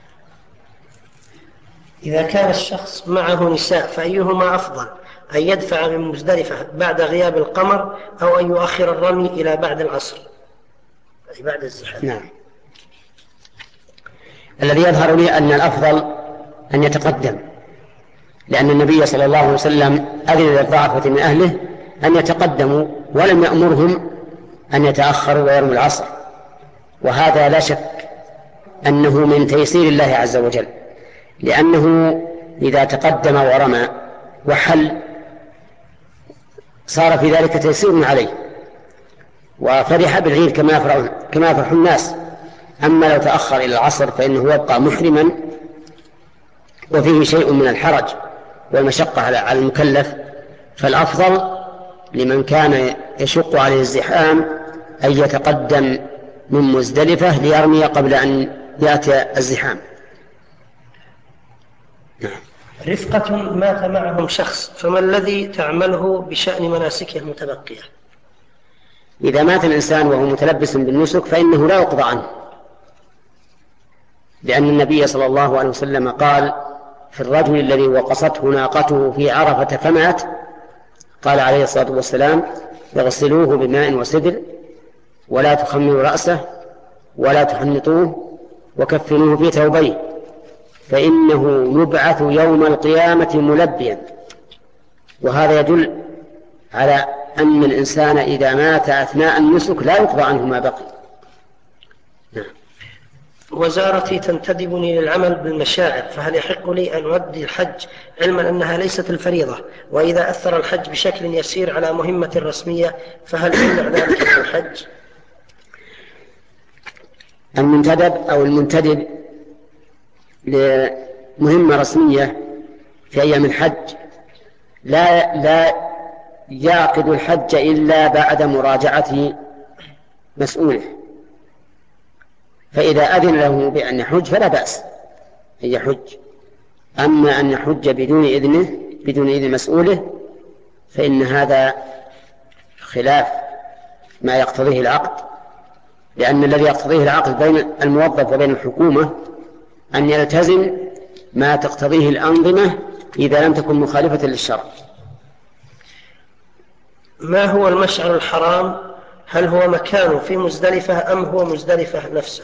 إذا كان الشخص معه نساء فأيهما أفضل، أن يدفع من مزدلفة بعد غياب القمر أو أن يؤخر الرمي إلى بعد العصر، أي بعد الزحام؟ نعم. الذي يظهر لي أن الأفضل أن يتقدم، لأن النبي صلى الله عليه وسلم أذن للضعفة من أهله أن يتقدموا ولم يأمرهم أن يتأخروا ويرموا العصر، وهذا لا شك أنه من تيسير الله عز وجل، لأنه إذا تقدم ورمى وحل صار في ذلك تيسير عليه وفرح بالعيد كما يفرح, كما يفرح الناس. أما لو تأخر إلى العصر فإنه يبقى محرما وفيه شيء من الحرج والمشقة على المكلف. فالأفضل لمن كان يشق عليه الزحام أن يتقدم من مزدلفة ليرمي قبل أن يأتي الزحام. رفقة مات معهم شخص، فما الذي تعمله بشأن مناسكه المتبقية؟ إذا مات الإنسان وهو متلبس بالنسك فإنه لا يقضى عنه، لأن النبي صلى الله عليه وسلم قال في الرجل الذي وقصته ناقته في عرفة فمات، قال عليه الصلاة والسلام: يغسلوه بماء وسدر ولا تخمروا رأسه ولا تحنطوه وكفنوه في ثوبيه فإنه يبعث يوم القيامة ملبيا. وهذا يدل على أن الإنسان إذا مات أثناء النسك لا يقضى عنه ما بقي. نعم. وزارتي تنتدبني للعمل بالمشاعر، فهل يحق لي أن أؤدي الحج علما أنها ليست الفريضة؟ وإذا أثر الحج بشكل يسير على مهمة رسمية فهل يمنع ذلك من الحج؟ المنتدب أو المنتدب لمهمة رسمية في أيام الحج لا لا يعقد الحج إلا بعد مراجعة مسؤوله، فإذا أذن له بأن يحج فلا بأس أن يحج. أما أن يحج بدون إذنه بدون إذن مسؤوله فإن هذا خلاف ما يقتضيه العقد، لأن الذي يقتضيه العقد بين الموظف وبين الحكومة أن يلتزم ما تقتضيه الأنظمة إذا لم تكن مخالفة للشرع. ما هو المشعر الحرام؟ هل هو مكانه في مزدلفة أم هو مزدلفة نفسه؟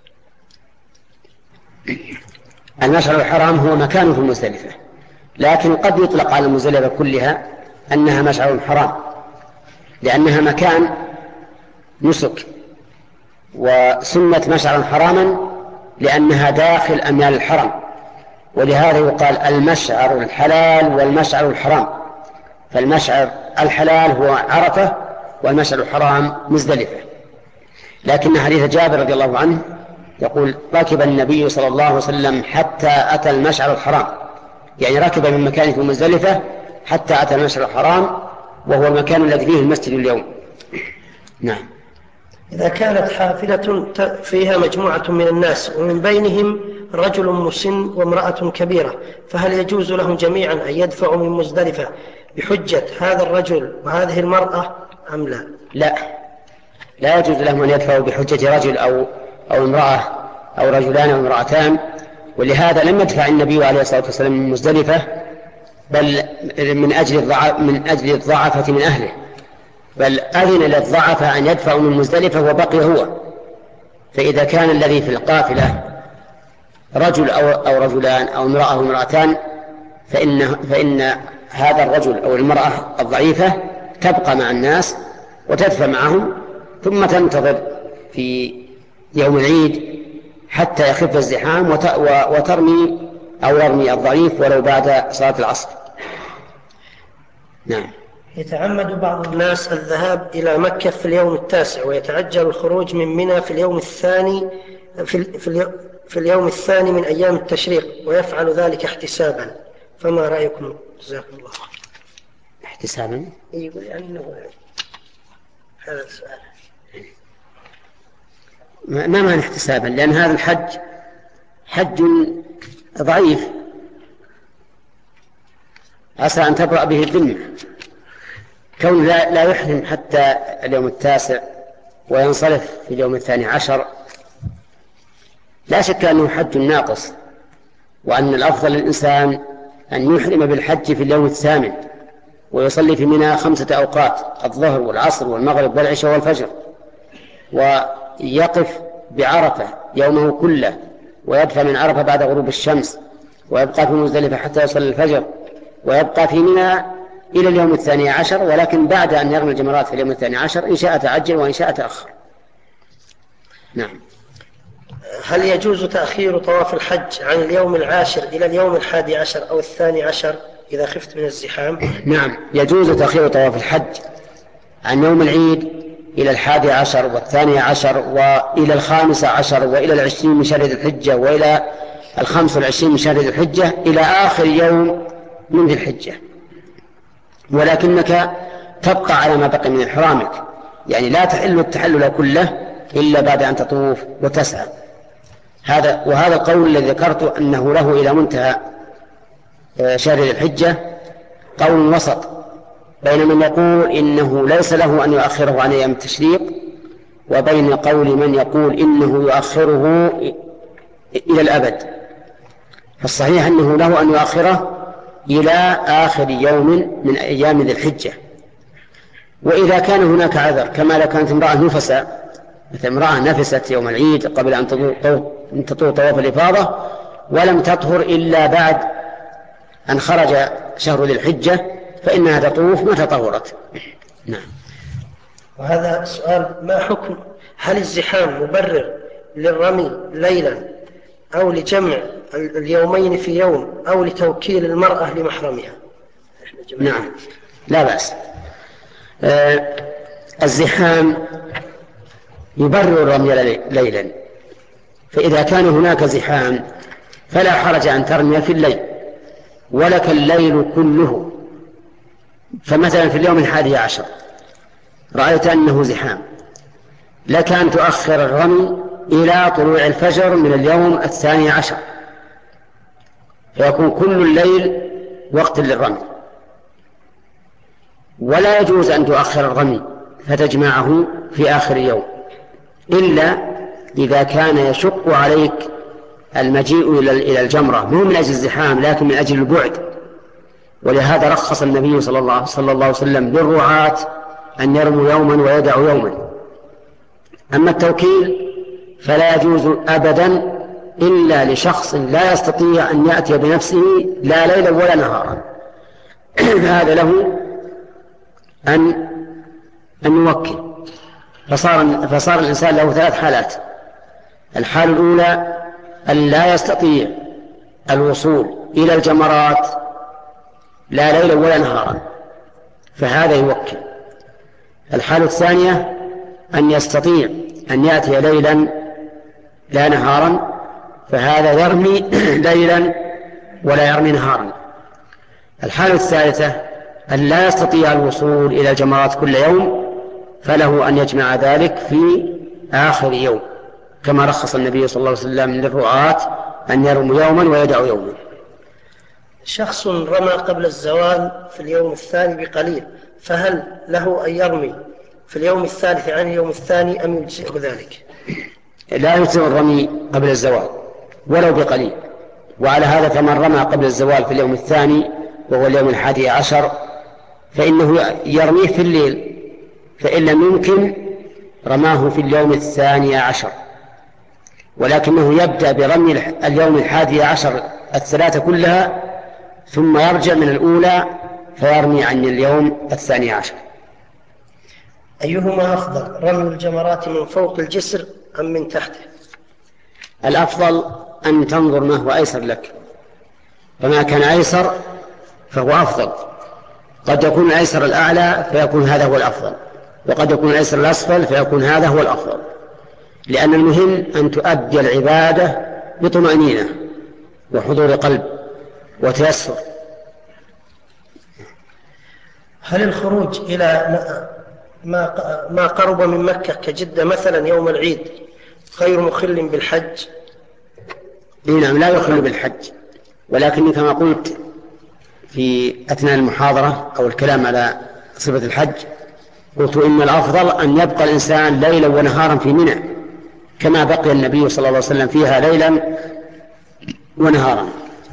المشعر الحرام هو مكانه في مزدلفة، لكن قد يطلق على المزدلفة كلها أنها مشعر حرام، لأنها مكان نسك، وسمت مشعرا حراما لأنها داخل أميال الحرم، ولهذا يقال المشعر الحلال والمشعر الحرام. فالمشعر الحلال هو عرفة والمشعر الحرام مزدلفة. لكن حديث جابر رضي الله عنه يقول: ركب النبي صلى الله عليه وسلم حتى أتى المشعر الحرام، يعني ركب من مكانه في مزدلفة حتى أتى المشعر الحرام، وهو المكان الذي فيه المسجد اليوم. نعم. إذا كانت حافلة فيها مجموعة من الناس ومن بينهم رجل مسن وامرأة كبيرة، فهل يجوز لهم جميعا أن يدفعوا من مزدلفة بحجة هذا الرجل وهذه المرأة أم لا؟ لا، لا يجوز لهم أن يدفعوا بحجة رجل أو, أو امرأة أو رجلان أو امرأتان. ولهذا لم يدفع النبي عليه الصلاة والسلام من مزدلفة بل من أجل الضعف من أجل الضعفة من أهله، بل أذن للضعفة أن يدفعوا من مزدلفة وبقي هو. فإذا كان الذي في القافلة رجل أو, أو رجلان أو امرأة أو امرأتان فإن, فإن هذا الرجل أو المرأة الضعيفة تبقى مع الناس وتدفع معهم، ثم تنتظر في يوم العيد حتى يخف الزحام وترمي أو يرمي الضعيف ولو بعد صلاة العصر. نعم. يتعمد بعض الناس الذهاب إلى مكة في اليوم التاسع ويتعجل الخروج من منى في اليوم الثاني في, في, في اليوم الثاني من أيام التشريق، ويفعل ذلك احتسابا، فما رأيكم؟ جزاكم الله. احتسابا؟ يقول يعني أنه هذا السؤال. ما معنى احتسابا؟ لأن هذا الحج حج ضعيف، عسى أن تبرأ به الذمة. كون لا, لا يحرم حتى اليوم التاسع وينصرف في اليوم الثاني عشر، لا شك أنه حج ناقص، وأن الأفضل للإنسان أن يحرم بالحج في اليوم الثامن ويصلي في منى خمسة أوقات: الظهر والعصر والمغرب والعشاء والفجر، ويقف بعرفة يومه كله، ويدفع من عرفة بعد غروب الشمس، ويبقى في مزدلفة حتى يصلي الفجر، ويبقى في منى إلى اليوم الثاني عشر، ولكن بعد أن يرمي الجمرات في اليوم الثاني عشر إن شاء تعجل وإن شاء تأخر. نعم. هل يجوز تأخير طواف الحج عن اليوم العاشر إلى اليوم الحادي عشر أو الثاني عشر إذا خفت من الزحام؟ نعم، يجوز تأخير طواف الحج عن يوم العيد إلى الحادي عشر والثاني عشر وإلى الخامس عشر وإلى العشرين من شهر ذي الحجة وإلى الخمس والعشرين من شهر ذي الحجة إلى آخر يوم من ذي الحجة، ولكنك تبقى على ما بقي من إحرامك، يعني لا تحل التحلل كله إلا بعد أن تطوف وتسعى. هذا وهذا القول الذي ذكرت أنه له إلى منتهى شهر ذي الحجة قول وسط بين من يقول إنه ليس له أن يؤخره عن أيام التشريق، وبين قول من يقول إنه يؤخره إلى الأبد. فالصحيح أنه له أن يؤخره إلى آخر يوم من أيام ذي الحجة. وإذا كان هناك عذر، كما لو كانت امرأة نفسة، مثل امرأة نفست يوم العيد قبل أن تطوف طواف الإفاضة ولم تطهر إلا بعد أن خرج شهر ذي الحجة، فإنها تطوف متى طهرت. نعم. وهذا سؤال: ما حكم هل الزحام مبرر للرمي ليلا أو لجمع اليومين في يوم أو لتوكيل المرأة لمحرمها؟ نعم، لا بأس. آه الزحام يبرر الرمي ليلا، فإذا كان هناك زحام فلا حرج أن ترمي في الليل، ولك الليل كله. فمثلا في اليوم الحادي عشر رأيت أنه زحام، لك أن تؤخر الرمي إلى طلوع الفجر من اليوم الثاني عشر، فيكون كل الليل وقت للرمي. ولا يجوز أن تؤخر الرمي فتجمعه في آخر يوم، إلا إذا كان يشق عليك المجيء إلى الجمرة، مو من أجل الزحام لكن من أجل البعد. ولهذا رخص النبي صلى الله, صلى الله عليه وسلم للرعاة أن يرموا يوما ويدعوا يوما. أما التوكيل فلا يجوز أبدا إلا لشخص لا يستطيع أن يأتي بنفسه لا ليلا ولا نهارا، هذا له أن أن يوكل. فصار, فصار الإنسان له ثلاث حالات: الحالة الأولى أن لا يستطيع الوصول إلى الجمرات لا ليلا ولا نهارا، فهذا يوكل. الحالة الثانية أن يستطيع أن يأتي ليلا لا نهارا، فهذا يرمي ليلا ولا يرمي نهارا. الحالة الثالثة أن لا يستطيع الوصول إلى الجمرات كل يوم، فله أن يجمع ذلك في آخر يوم، كما رخص النبي صلى الله عليه وسلم للرعاة أن يرموا يوما ويدعوا يوما. شخص رمى قبل الزوال في اليوم الثاني بقليل، فهل له أن يرمي في اليوم الثالث عن اليوم الثاني أم يجزئه ذلك؟ لا يجزئ الرمي قبل الزوال ولو بقليل. وعلى هذا فمن رمى قبل الزوال في اليوم الثاني وهو اليوم الحادي عشر فإنه يرميه في الليل، فإن لم يمكن رماه في اليوم الثاني عشر، ولكنه يبدأ برمي اليوم الحادي عشر الثلاثة كلها ثم يرجع من الأولى فيرمي عن اليوم الثاني عشر. أيهما أفضل، رمي الجمرات من فوق الجسر أم من تحته؟ الأفضل أن تنظر ما هو أيسر لك، فما كان أيسر فهو أفضل. قد يكون الأيسر الأعلى فيكون هذا هو الأفضل، وقد يكون الأيسر الأسفل فيكون هذا هو الأفضل، لأن المهم أن تؤدي العبادة بطمأنينة وحضور قلب وتيسر. هل الخروج إلى ما ما قرب من مكة كجدة مثلا يوم العيد غير مخل بالحج؟ نعم، لا يخل بالحج، ولكن كما قلت في أثناء المحاضرة أو الكلام على صفة الحج، قلت إن الأفضل أن يبقى الإنسان ليلا ونهارا في منى كما بقي النبي صلى الله عليه وسلم فيها ليلا ونهارا.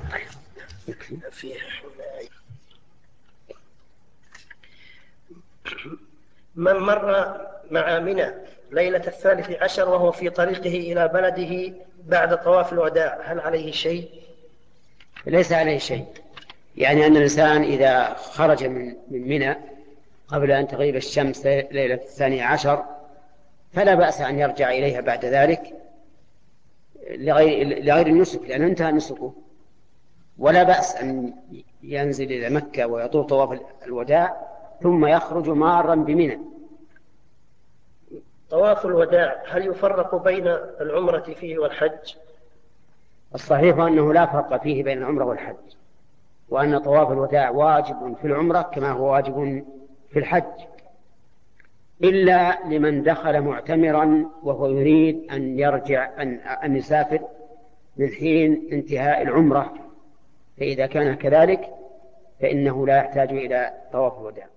من مر مع منى ليلة الثالث عشر وهو في طريقه إلى بلده بعد طواف الوداع هل عليه شيء؟ ليس عليه شيء، يعني أن الإنسان إذا خرج من منى قبل أن تغيب الشمس ليلة الثانية عشر فلا بأس أن يرجع إليها بعد ذلك لغير, لغير النسك، لأنه انتهى نسكه، ولا بأس أن ينزل إلى مكة ويطوف طواف الوداع ثم يخرج مارا بمنى. طواف الوداع هل يفرق بين العمرة فيه والحج؟ الصحيح أنه لا فرق فيه بين العمرة والحج، وأن طواف الوداع واجب في العمرة كما هو واجب في الحج، إلا لمن دخل معتمرا وهو يريد أن يرجع أن, أن يسافر من حين انتهاء العمرة، فإذا كان كذلك فإنه لا يحتاج إلى طواف الوداع.